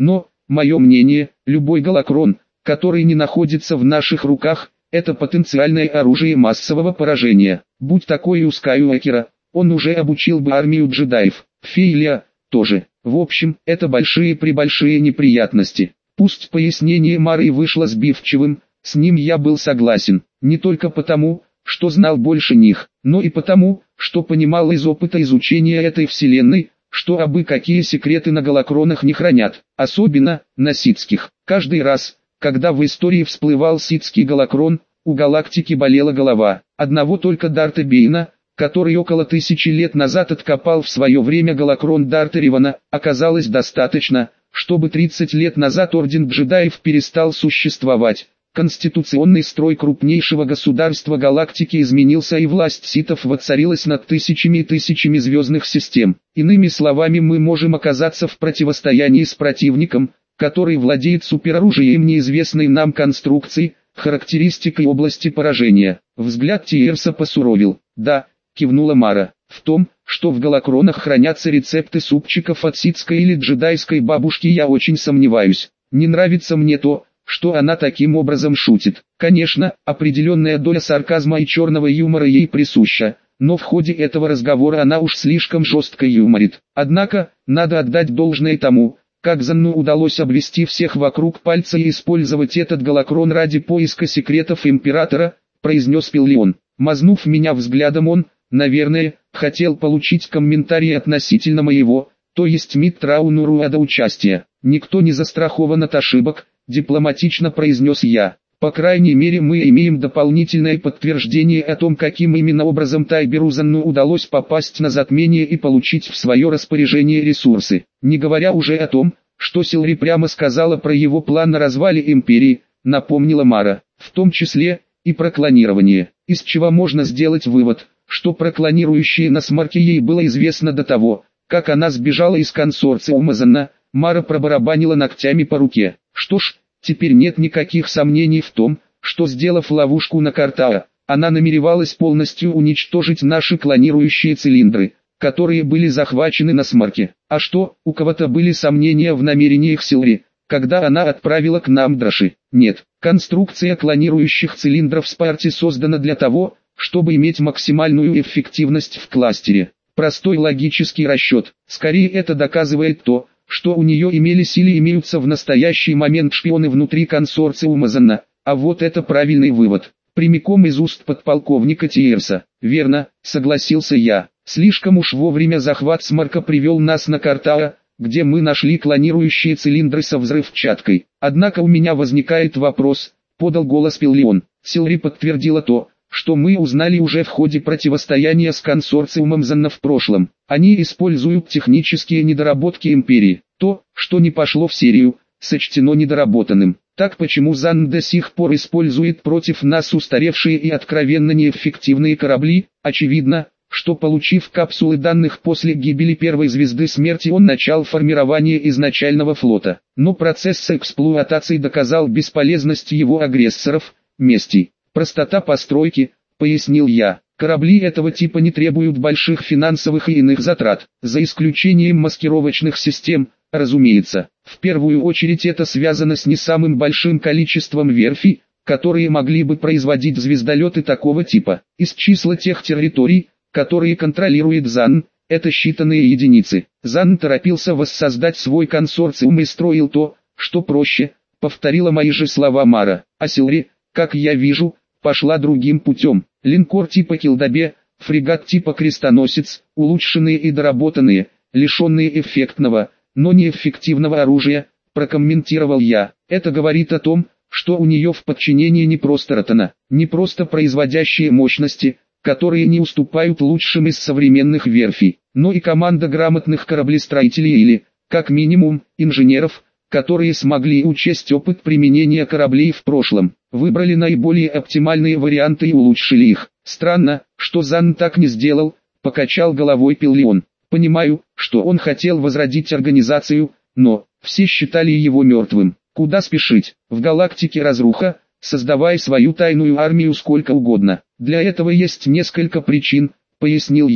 Мое мнение, любой голокрон, который не находится в наших руках, это потенциальное оружие массового поражения. Будь такой и у Скайуокера, он уже обучил бы армию джедаев. Фейлия тоже. В общем, это большие-пребольшие неприятности. Пусть пояснение Мары вышло сбивчивым, с ним я был согласен. Не только потому, что знал больше них, но и потому, что понимал из опыта изучения этой вселенной, что абы какие секреты на голокронах не хранят, особенно на ситских. Каждый раз, когда в истории всплывал ситский голокрон, у галактики болела голова. Одного только Дарта Бейна, который около тысячи лет назад откопал в свое время голокрон Дарта Ривана, оказалось достаточно, чтобы тридцать лет назад Орден джедаев перестал существовать. Конституционный строй крупнейшего государства галактики изменился, и власть ситов воцарилась над тысячами и тысячами звездных систем. Иными словами, мы можем оказаться в противостоянии с противником, который владеет супероружием неизвестной нам конструкции, характеристикой области поражения. Взгляд Тиерса посуровил. «Да», — кивнула Мара, — «в том, что в голокронах хранятся рецепты супчиков от ситской или джедайской бабушки, я очень сомневаюсь. Не нравится мне то, что она таким образом шутит. Конечно, определенная доля сарказма и черного юмора ей присуща, но в ходе этого разговора она уж слишком жестко юморит. Однако, надо отдать должное тому, как Занну удалось обвести всех вокруг пальца и использовать этот голокрон ради поиска секретов Императора», — произнес Пиллион. Мазнув меня взглядом, он, наверное, хотел получить комментарий относительно моего, то есть Миттрауну Руада участия. «Никто не застрахован от ошибок», — дипломатично произнес я. «По крайней мере, мы имеем дополнительное подтверждение о том, каким именно образом Тайберу Занну удалось попасть на затмение и получить в свое распоряжение ресурсы. Не говоря уже о том, что Силри прямо сказала про его план на развале Империи», — напомнила Мара, — «в том числе и про клонирование, из чего можно сделать вывод, что про клонирующие на Смарке ей было известно до того, как она сбежала из консорциума Занна». Мара пробарабанила ногтями по руке. «Что ж, теперь нет никаких сомнений в том, что, сделав ловушку на Картаа, она намеревалась полностью уничтожить наши клонирующие цилиндры, которые были захвачены на Смарке. А что, у кого-то были сомнения в намерениях Силри, когда она отправила к нам Драши? Нет, конструкция клонирующих цилиндров Спарти создана для того, чтобы иметь максимальную эффективность в кластере. Простой логический расчет. Скорее это доказывает то, что у нее имелись или имеются в настоящий момент шпионы внутри консорциума Занна, а вот это правильный вывод, прямиком из уст подполковника Тиерса. «Верно», — согласился я, — «слишком уж вовремя захват Смарка привел нас на Картаа, где мы нашли клонирующие цилиндры со взрывчаткой. Однако у меня возникает вопрос», — подал голос Пиллион. «Силри подтвердила то, что мы узнали уже в ходе противостояния с консорциумом Занна в прошлом. Они используют технические недоработки Империи. То, что не пошло в серию, сочтено недоработанным. Так почему Занн до сих пор использует против нас устаревшие и откровенно неэффективные корабли? Очевидно, что, получив капсулы данных после гибели первой звезды смерти, он начал формирование изначального флота. Но процесс эксплуатации доказал бесполезность его агрессоров, мести. Простота постройки», — пояснил я. «Корабли этого типа не требуют больших финансовых и иных затрат, за исключением маскировочных систем, разумеется. В первую очередь это связано с не самым большим количеством верфей, которые могли бы производить звездолеты такого типа. Из числа тех территорий, которые контролирует Занн, это считанные единицы. Занн торопился воссоздать свой консорциум и строил то, что проще», — повторила мои же слова Мара. «А Силри, как я вижу, пошла другим путем. Линкор типа Килдабе, фрегат типа Крестоносец, улучшенные и доработанные, лишенные эффектного, но неэффективного оружия», — прокомментировал я. «Это говорит о том, что у нее в подчинении не просто ротана, не просто производящие мощности, которые не уступают лучшим из современных верфей, но и команда грамотных кораблестроителей или, как минимум, инженеров, которые смогли учесть опыт применения кораблей в прошлом, выбрали наиболее оптимальные варианты и улучшили их. Странно, что Занн так не сделал», — покачал головой Пиллион. «Понимаю, что он хотел возродить организацию, но все считали его мертвым. Куда спешить? В галактике разруха, создавай свою тайную армию сколько угодно. Для этого есть несколько причин», — пояснил я.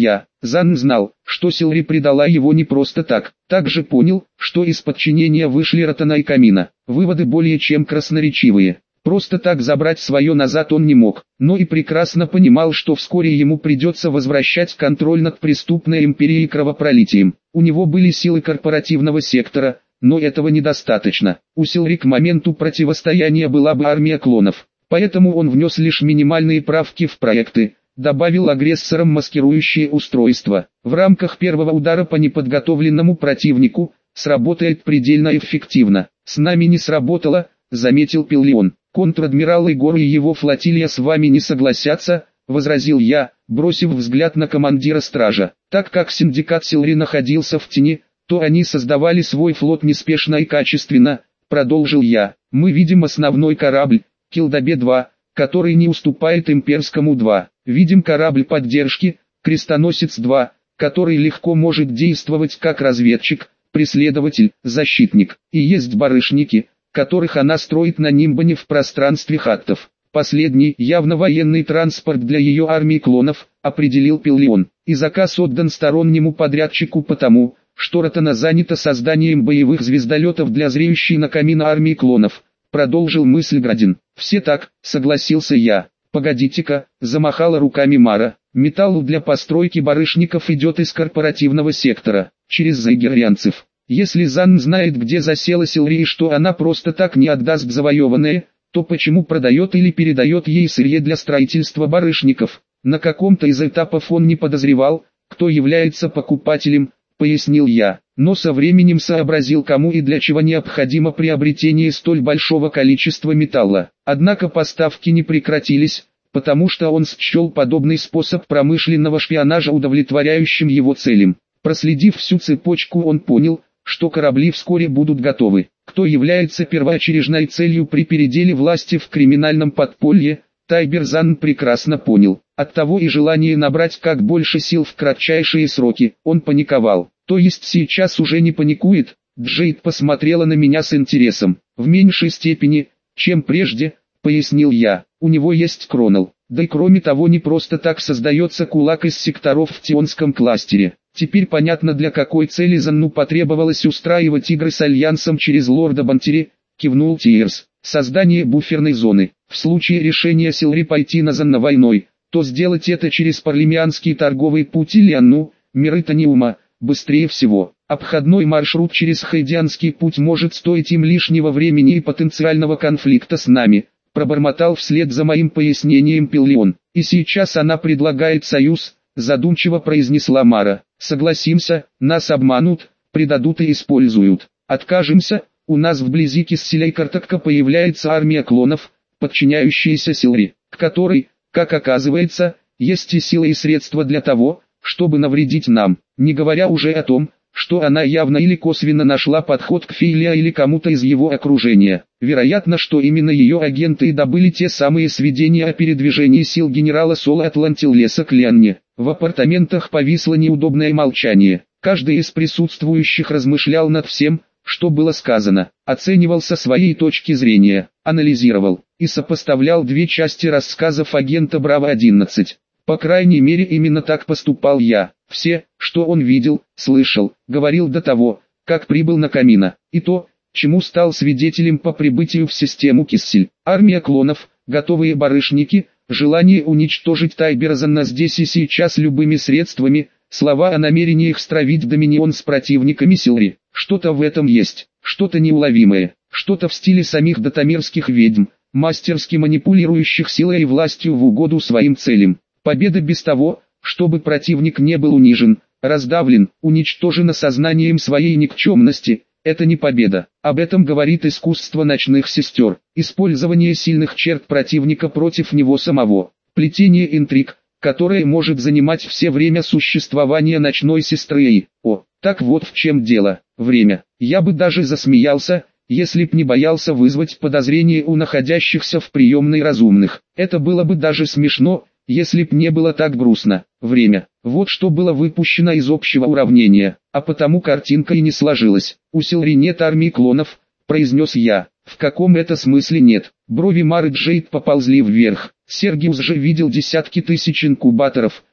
Зан знал, что Силри предала его не просто так. Также понял, что из подчинения вышли Ротана и Камина. Выводы более чем красноречивые. Просто так забрать свое назад он не мог, но и прекрасно понимал, что вскоре ему придется возвращать контроль над преступной империей и кровопролитием. У него были силы корпоративного сектора, но этого недостаточно. У Силри к моменту противостояния была бы армия клонов, поэтому он внес лишь минимальные правки в проекты, добавил агрессорам маскирующие устройства. В рамках первого удара по неподготовленному противнику сработает предельно эффективно. С нами не сработало, заметил Пиллион. Контр-адмирал Игор и его флотилия с вами не согласятся, возразил я, бросив взгляд на командира стража. Так как синдикат Силри находился в тени, то они создавали свой флот неспешно и качественно, продолжил я. Мы видим основной корабль, Килдабе два, который не уступает имперскому два. Видим корабль поддержки, Крестоносец два, который легко может действовать как разведчик, преследователь, защитник. И есть барышники, которых она строит на Нимбане в пространстве хаттов. Последний, явно военный транспорт для ее армии клонов, определил Пиллион. И заказ отдан стороннему подрядчику потому, что Ротана занята созданием боевых звездолетов для зреющей на камин армии клонов. Продолжил мысль Градин. Все так, согласился я. Погодите-ка, замахала руками Мара. Металл для постройки барышников идет из корпоративного сектора, через зайгерянцев. Если Зан знает, где засела Силри и что она просто так не отдаст завоеванное, то почему продает или передает ей сырье для строительства барышников? На каком-то из этапов он не подозревал, кто является покупателем, пояснил я, но со временем сообразил, кому и для чего необходимо приобретение столь большого количества металла. Однако поставки не прекратились, потому что он счел подобный способ промышленного шпионажа удовлетворяющим его целям. Проследив всю цепочку, он понял, что корабли вскоре будут готовы. Кто является первоочередной целью при переделе власти в криминальном подполье, Тайбер Зан прекрасно понял. Оттого и желание набрать как больше сил в кратчайшие сроки, он паниковал. То есть сейчас уже не паникует? Джейд посмотрела на меня с интересом. В меньшей степени, чем прежде, пояснил я. У него есть Кронал. Да и кроме того, не просто так создается кулак из секторов в Тионском кластере. Теперь понятно, для какой цели Занну потребовалось устраивать игры с Альянсом через лорда Бантери, кивнул Тиерс. Создание буферной зоны. В случае решения Силри пойти на Занна войной, то сделать это через Парлемианский торговый путь или Анну, миры Таниума, быстрее всего. Обходной маршрут через Хайдианский путь может стоить им лишнего времени и потенциального конфликта с нами, пробормотал вслед за моим пояснением Пиллион. И сейчас она предлагает союз, задумчиво произнесла Мара. Согласимся, нас обманут, предадут и используют. Откажемся, у нас вблизи Киссилей-Картакка появляется армия клонов, подчиняющаяся Силри, к которой, как оказывается, есть и силы и средства для того, чтобы навредить нам, не говоря уже о том, что она явно или косвенно нашла подход к Фейлиа или кому-то из его окружения. Вероятно, что именно ее агенты и добыли те самые сведения о передвижении сил генерала Соло Атлантиллеса к Лианне. В апартаментах повисло неудобное молчание. Каждый из присутствующих размышлял над всем, что было сказано, оценивал со своей точки зрения, анализировал и сопоставлял две части рассказов агента Браво одиннадцать. По крайней мере, именно так поступал я. Все, что он видел, слышал, говорил до того, как прибыл на Камина, и то, чему стал свидетелем по прибытию в систему Киссель. Армия клонов, готовые барышники, желание уничтожить Тайбера Занна здесь и сейчас любыми средствами, слова о намерениях стравить Доминион с противниками Силри. Что-то в этом есть, что-то неуловимое, что-то в стиле самих дотамерских ведьм, мастерски манипулирующих силой и властью в угоду своим целям. Победа без того, чтобы противник не был унижен, раздавлен, уничтожен осознанием своей никчемности, это не победа. Об этом говорит искусство ночных сестер, использование сильных черт противника против него самого, плетение интриг, которое может занимать все время существования ночной сестры и, о, так вот в чем дело, время. Я бы даже засмеялся, если б не боялся вызвать подозрение у находящихся в приемной разумных. Это было бы даже смешно, если б не было так грустно. Время. Вот что было выпущено из общего уравнения, а потому картинка и не сложилась. У Силри нет армии клонов, произнес я. В каком это смысле нет? Брови Мары Джейд поползли вверх. Сергиус же видел десятки тысяч инкубаторов,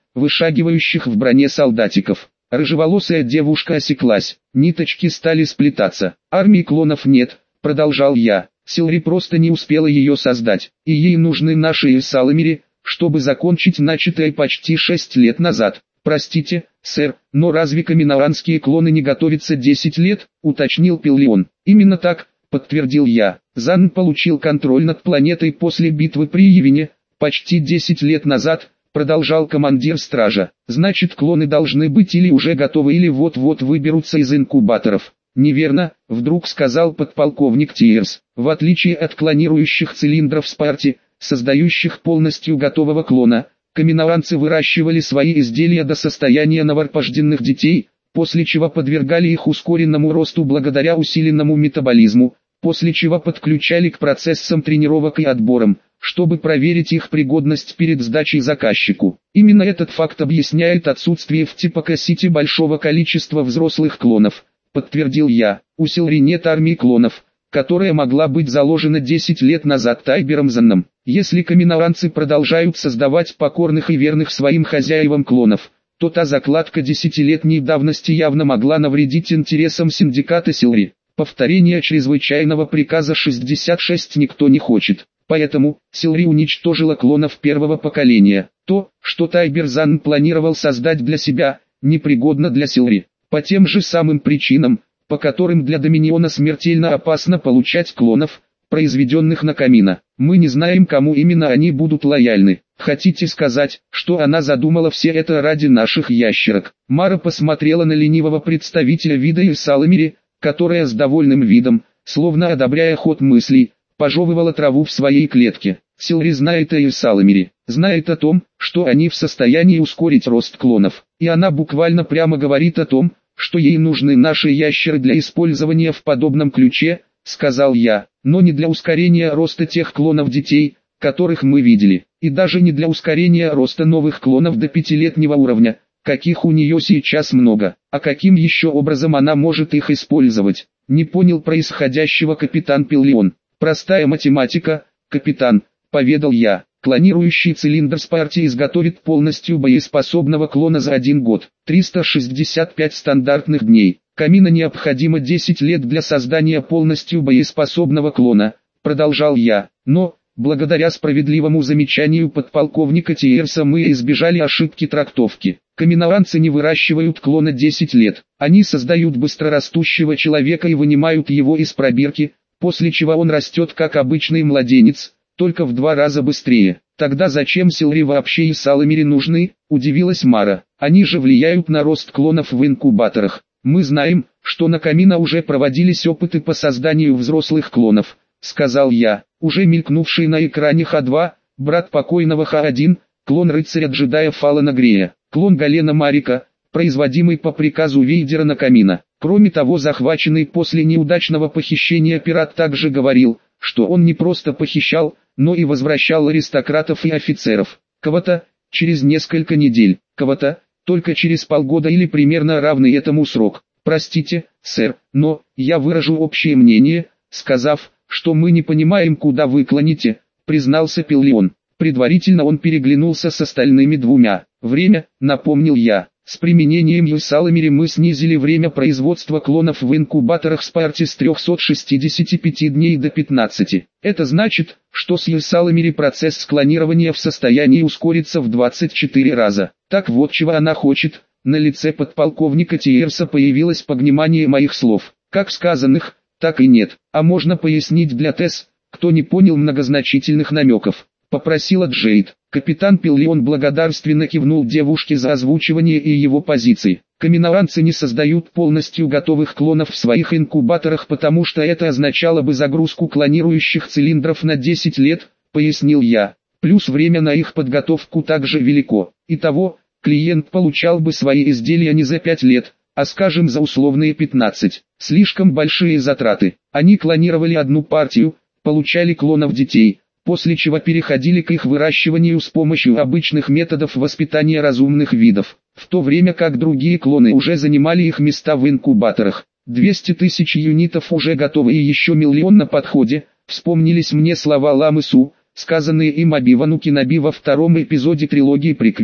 вышагивающих в броне солдатиков. Рыжеволосая девушка осеклась, ниточки стали сплетаться. «Армии клонов нет», — продолжал я. «Силри просто не успела ее создать, и ей нужны наши Исаламири, чтобы закончить начатое почти шесть лет назад». «Простите, сэр, но разве каминаранские клоны не готовятся десять лет?» — уточнил Пиллион. «Именно так», — подтвердил я. «Занн получил контроль над планетой после битвы при Явине, почти десять лет назад», — продолжал командир стража. «Значит, клоны должны быть или уже готовы, или вот-вот выберутся из инкубаторов». «Неверно», — вдруг сказал подполковник Тиерс. «В отличие от клонирующих цилиндров Спарти, создающих полностью готового клона, каминаранцы выращивали свои изделия до состояния новорожденных детей, после чего подвергали их ускоренному росту благодаря усиленному метаболизму, после чего подключали к процессам тренировок и отбором, чтобы проверить их пригодность перед сдачей заказчику. Именно этот факт объясняет отсутствие в Типока-Сити большого количества взрослых клонов, подтвердил я. У Силри нет армии клонов, которая могла быть заложена десять лет назад Тайбером Занном. Если каминаранцы продолжают создавать покорных и верных своим хозяевам клонов, то та закладка десятилетней давности явно могла навредить интересам синдиката Силри. Повторение чрезвычайного приказа шестьдесят шесть никто не хочет. Поэтому Силри уничтожила клонов первого поколения. То, что Тайбер Занн планировал создать для себя, непригодно для Силри. По тем же самым причинам, по которым для Доминиона смертельно опасно получать клонов, произведенных на Камино. Мы не знаем, кому именно они будут лояльны. Хотите сказать, что она задумала все это ради наших ящерок? Мара посмотрела на ленивого представителя вида Исаламири, которая с довольным видом, словно одобряя ход мыслей, пожевывала траву в своей клетке. Силри знает о Исаламири, знает о том, что они в состоянии ускорить рост клонов. И она буквально прямо говорит о том, что ей нужны наши ящеры для использования в подобном ключе, сказал я, но не для ускорения роста тех клонов детей, которых мы видели, и даже не для ускорения роста новых клонов до пятилетнего уровня, каких у нее сейчас много. А каким еще образом она может их использовать? Не понял происходящего капитан Пиллион. Простая математика, капитан, поведал я. Клонирующий цилиндр Спарти изготовит полностью боеспособного клона за один год, триста шестьдесят пять стандартных дней. Камино необходимо десять лет для создания полностью боеспособного клона, продолжал я. Но, благодаря справедливому замечанию подполковника Тиерса, мы избежали ошибки трактовки. Каминоранцы не выращивают клона десять лет. Они создают быстрорастущего человека и вынимают его из пробирки, после чего он растет как обычный младенец, только в два раза быстрее. Тогда зачем Силри вообще Исаламири нужны, удивилась Мара. Они же влияют на рост клонов в инкубаторах. Мы знаем, что на Камино уже проводились опыты по созданию взрослых клонов, сказал я. Уже мелькнувший на экране Х два, брат покойного Х один, клон рыцаря-джедая Фалана Грея, клон Галена Марика, производимый по приказу Вейдера на Камино. Кроме того, захваченный после неудачного похищения пират также говорил, что он не просто похищал, но и возвращал аристократов и офицеров. Кого-то через несколько недель, кого-то только через полгода или примерно равный этому срок. Простите, сэр, но я выражу общее мнение, сказав, что мы не понимаем, куда вы клоните, признался Пиллион. Предварительно он переглянулся с остальными двумя. Время, напомнил я. С применением Исаламири мы снизили время производства клонов в инкубаторах Спарти с трёхсот шестидесяти пяти дней до пятнадцати. Это значит, что с Исаламири процесс клонирования в состоянии ускориться в двадцать четыре раза. Так вот чего она хочет. На лице подполковника Тиерса появилось понимание моих слов, как сказанных, так и нет. А можно пояснить для Тесс, кто не понял многозначительных намеков? Попросила Джейд. Капитан Пиллион благодарственно кивнул девушке за озвучивание и его позиции. Каминоранцы не создают полностью готовых клонов в своих инкубаторах, потому что это означало бы загрузку клонирующих цилиндров на десять лет, пояснил я. Плюс время на их подготовку также велико. Итого, клиент получал бы свои изделия не за пять лет, а скажем за условные пятнадцать. Слишком большие затраты. Они клонировали одну партию, получали клонов детей, после чего переходили к их выращиванию с помощью обычных методов воспитания разумных видов, в то время как другие клоны уже занимали их места в инкубаторах. двести тысяч юнитов уже готовы и еще миллион на подходе, вспомнились мне слова Ламы Су, сказанные им Оби-Вану Кеноби во втором эпизоде трилогии приквелов.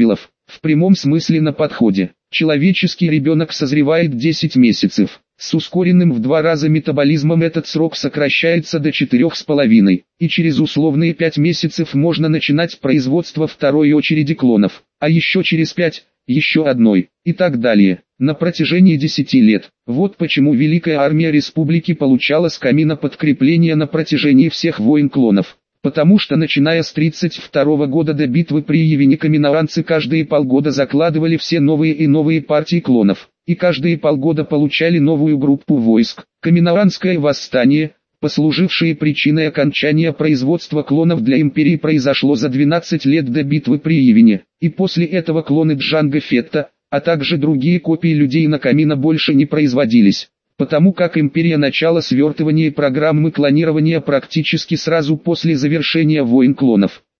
в прямом смысле на подходе. Человеческий ребенок созревает десять месяцев. С ускоренным в два раза метаболизмом этот срок сокращается до четырёх с половиной, и через условные пять месяцев можно начинать производство второй очереди клонов, а еще через пять, еще одной, и так далее, на протяжении десяти лет. Вот почему Великая Армия Республики получала с камина подкрепление на протяжении всех войн клонов. Потому что начиная с тридцать второго года до битвы при Явине каминоранцы каждые полгода закладывали все новые и новые партии клонов, и каждые полгода получали новую группу войск. Каминоранское восстание, послужившее причиной окончания производства клонов для империи, произошло за двенадцать лет до битвы при Явине, и после этого клоны Джанго Фетта, а также другие копии людей на камина больше не производились. Потому как империя начала свертывания программы клонирования практически сразу после завершения войн клонов.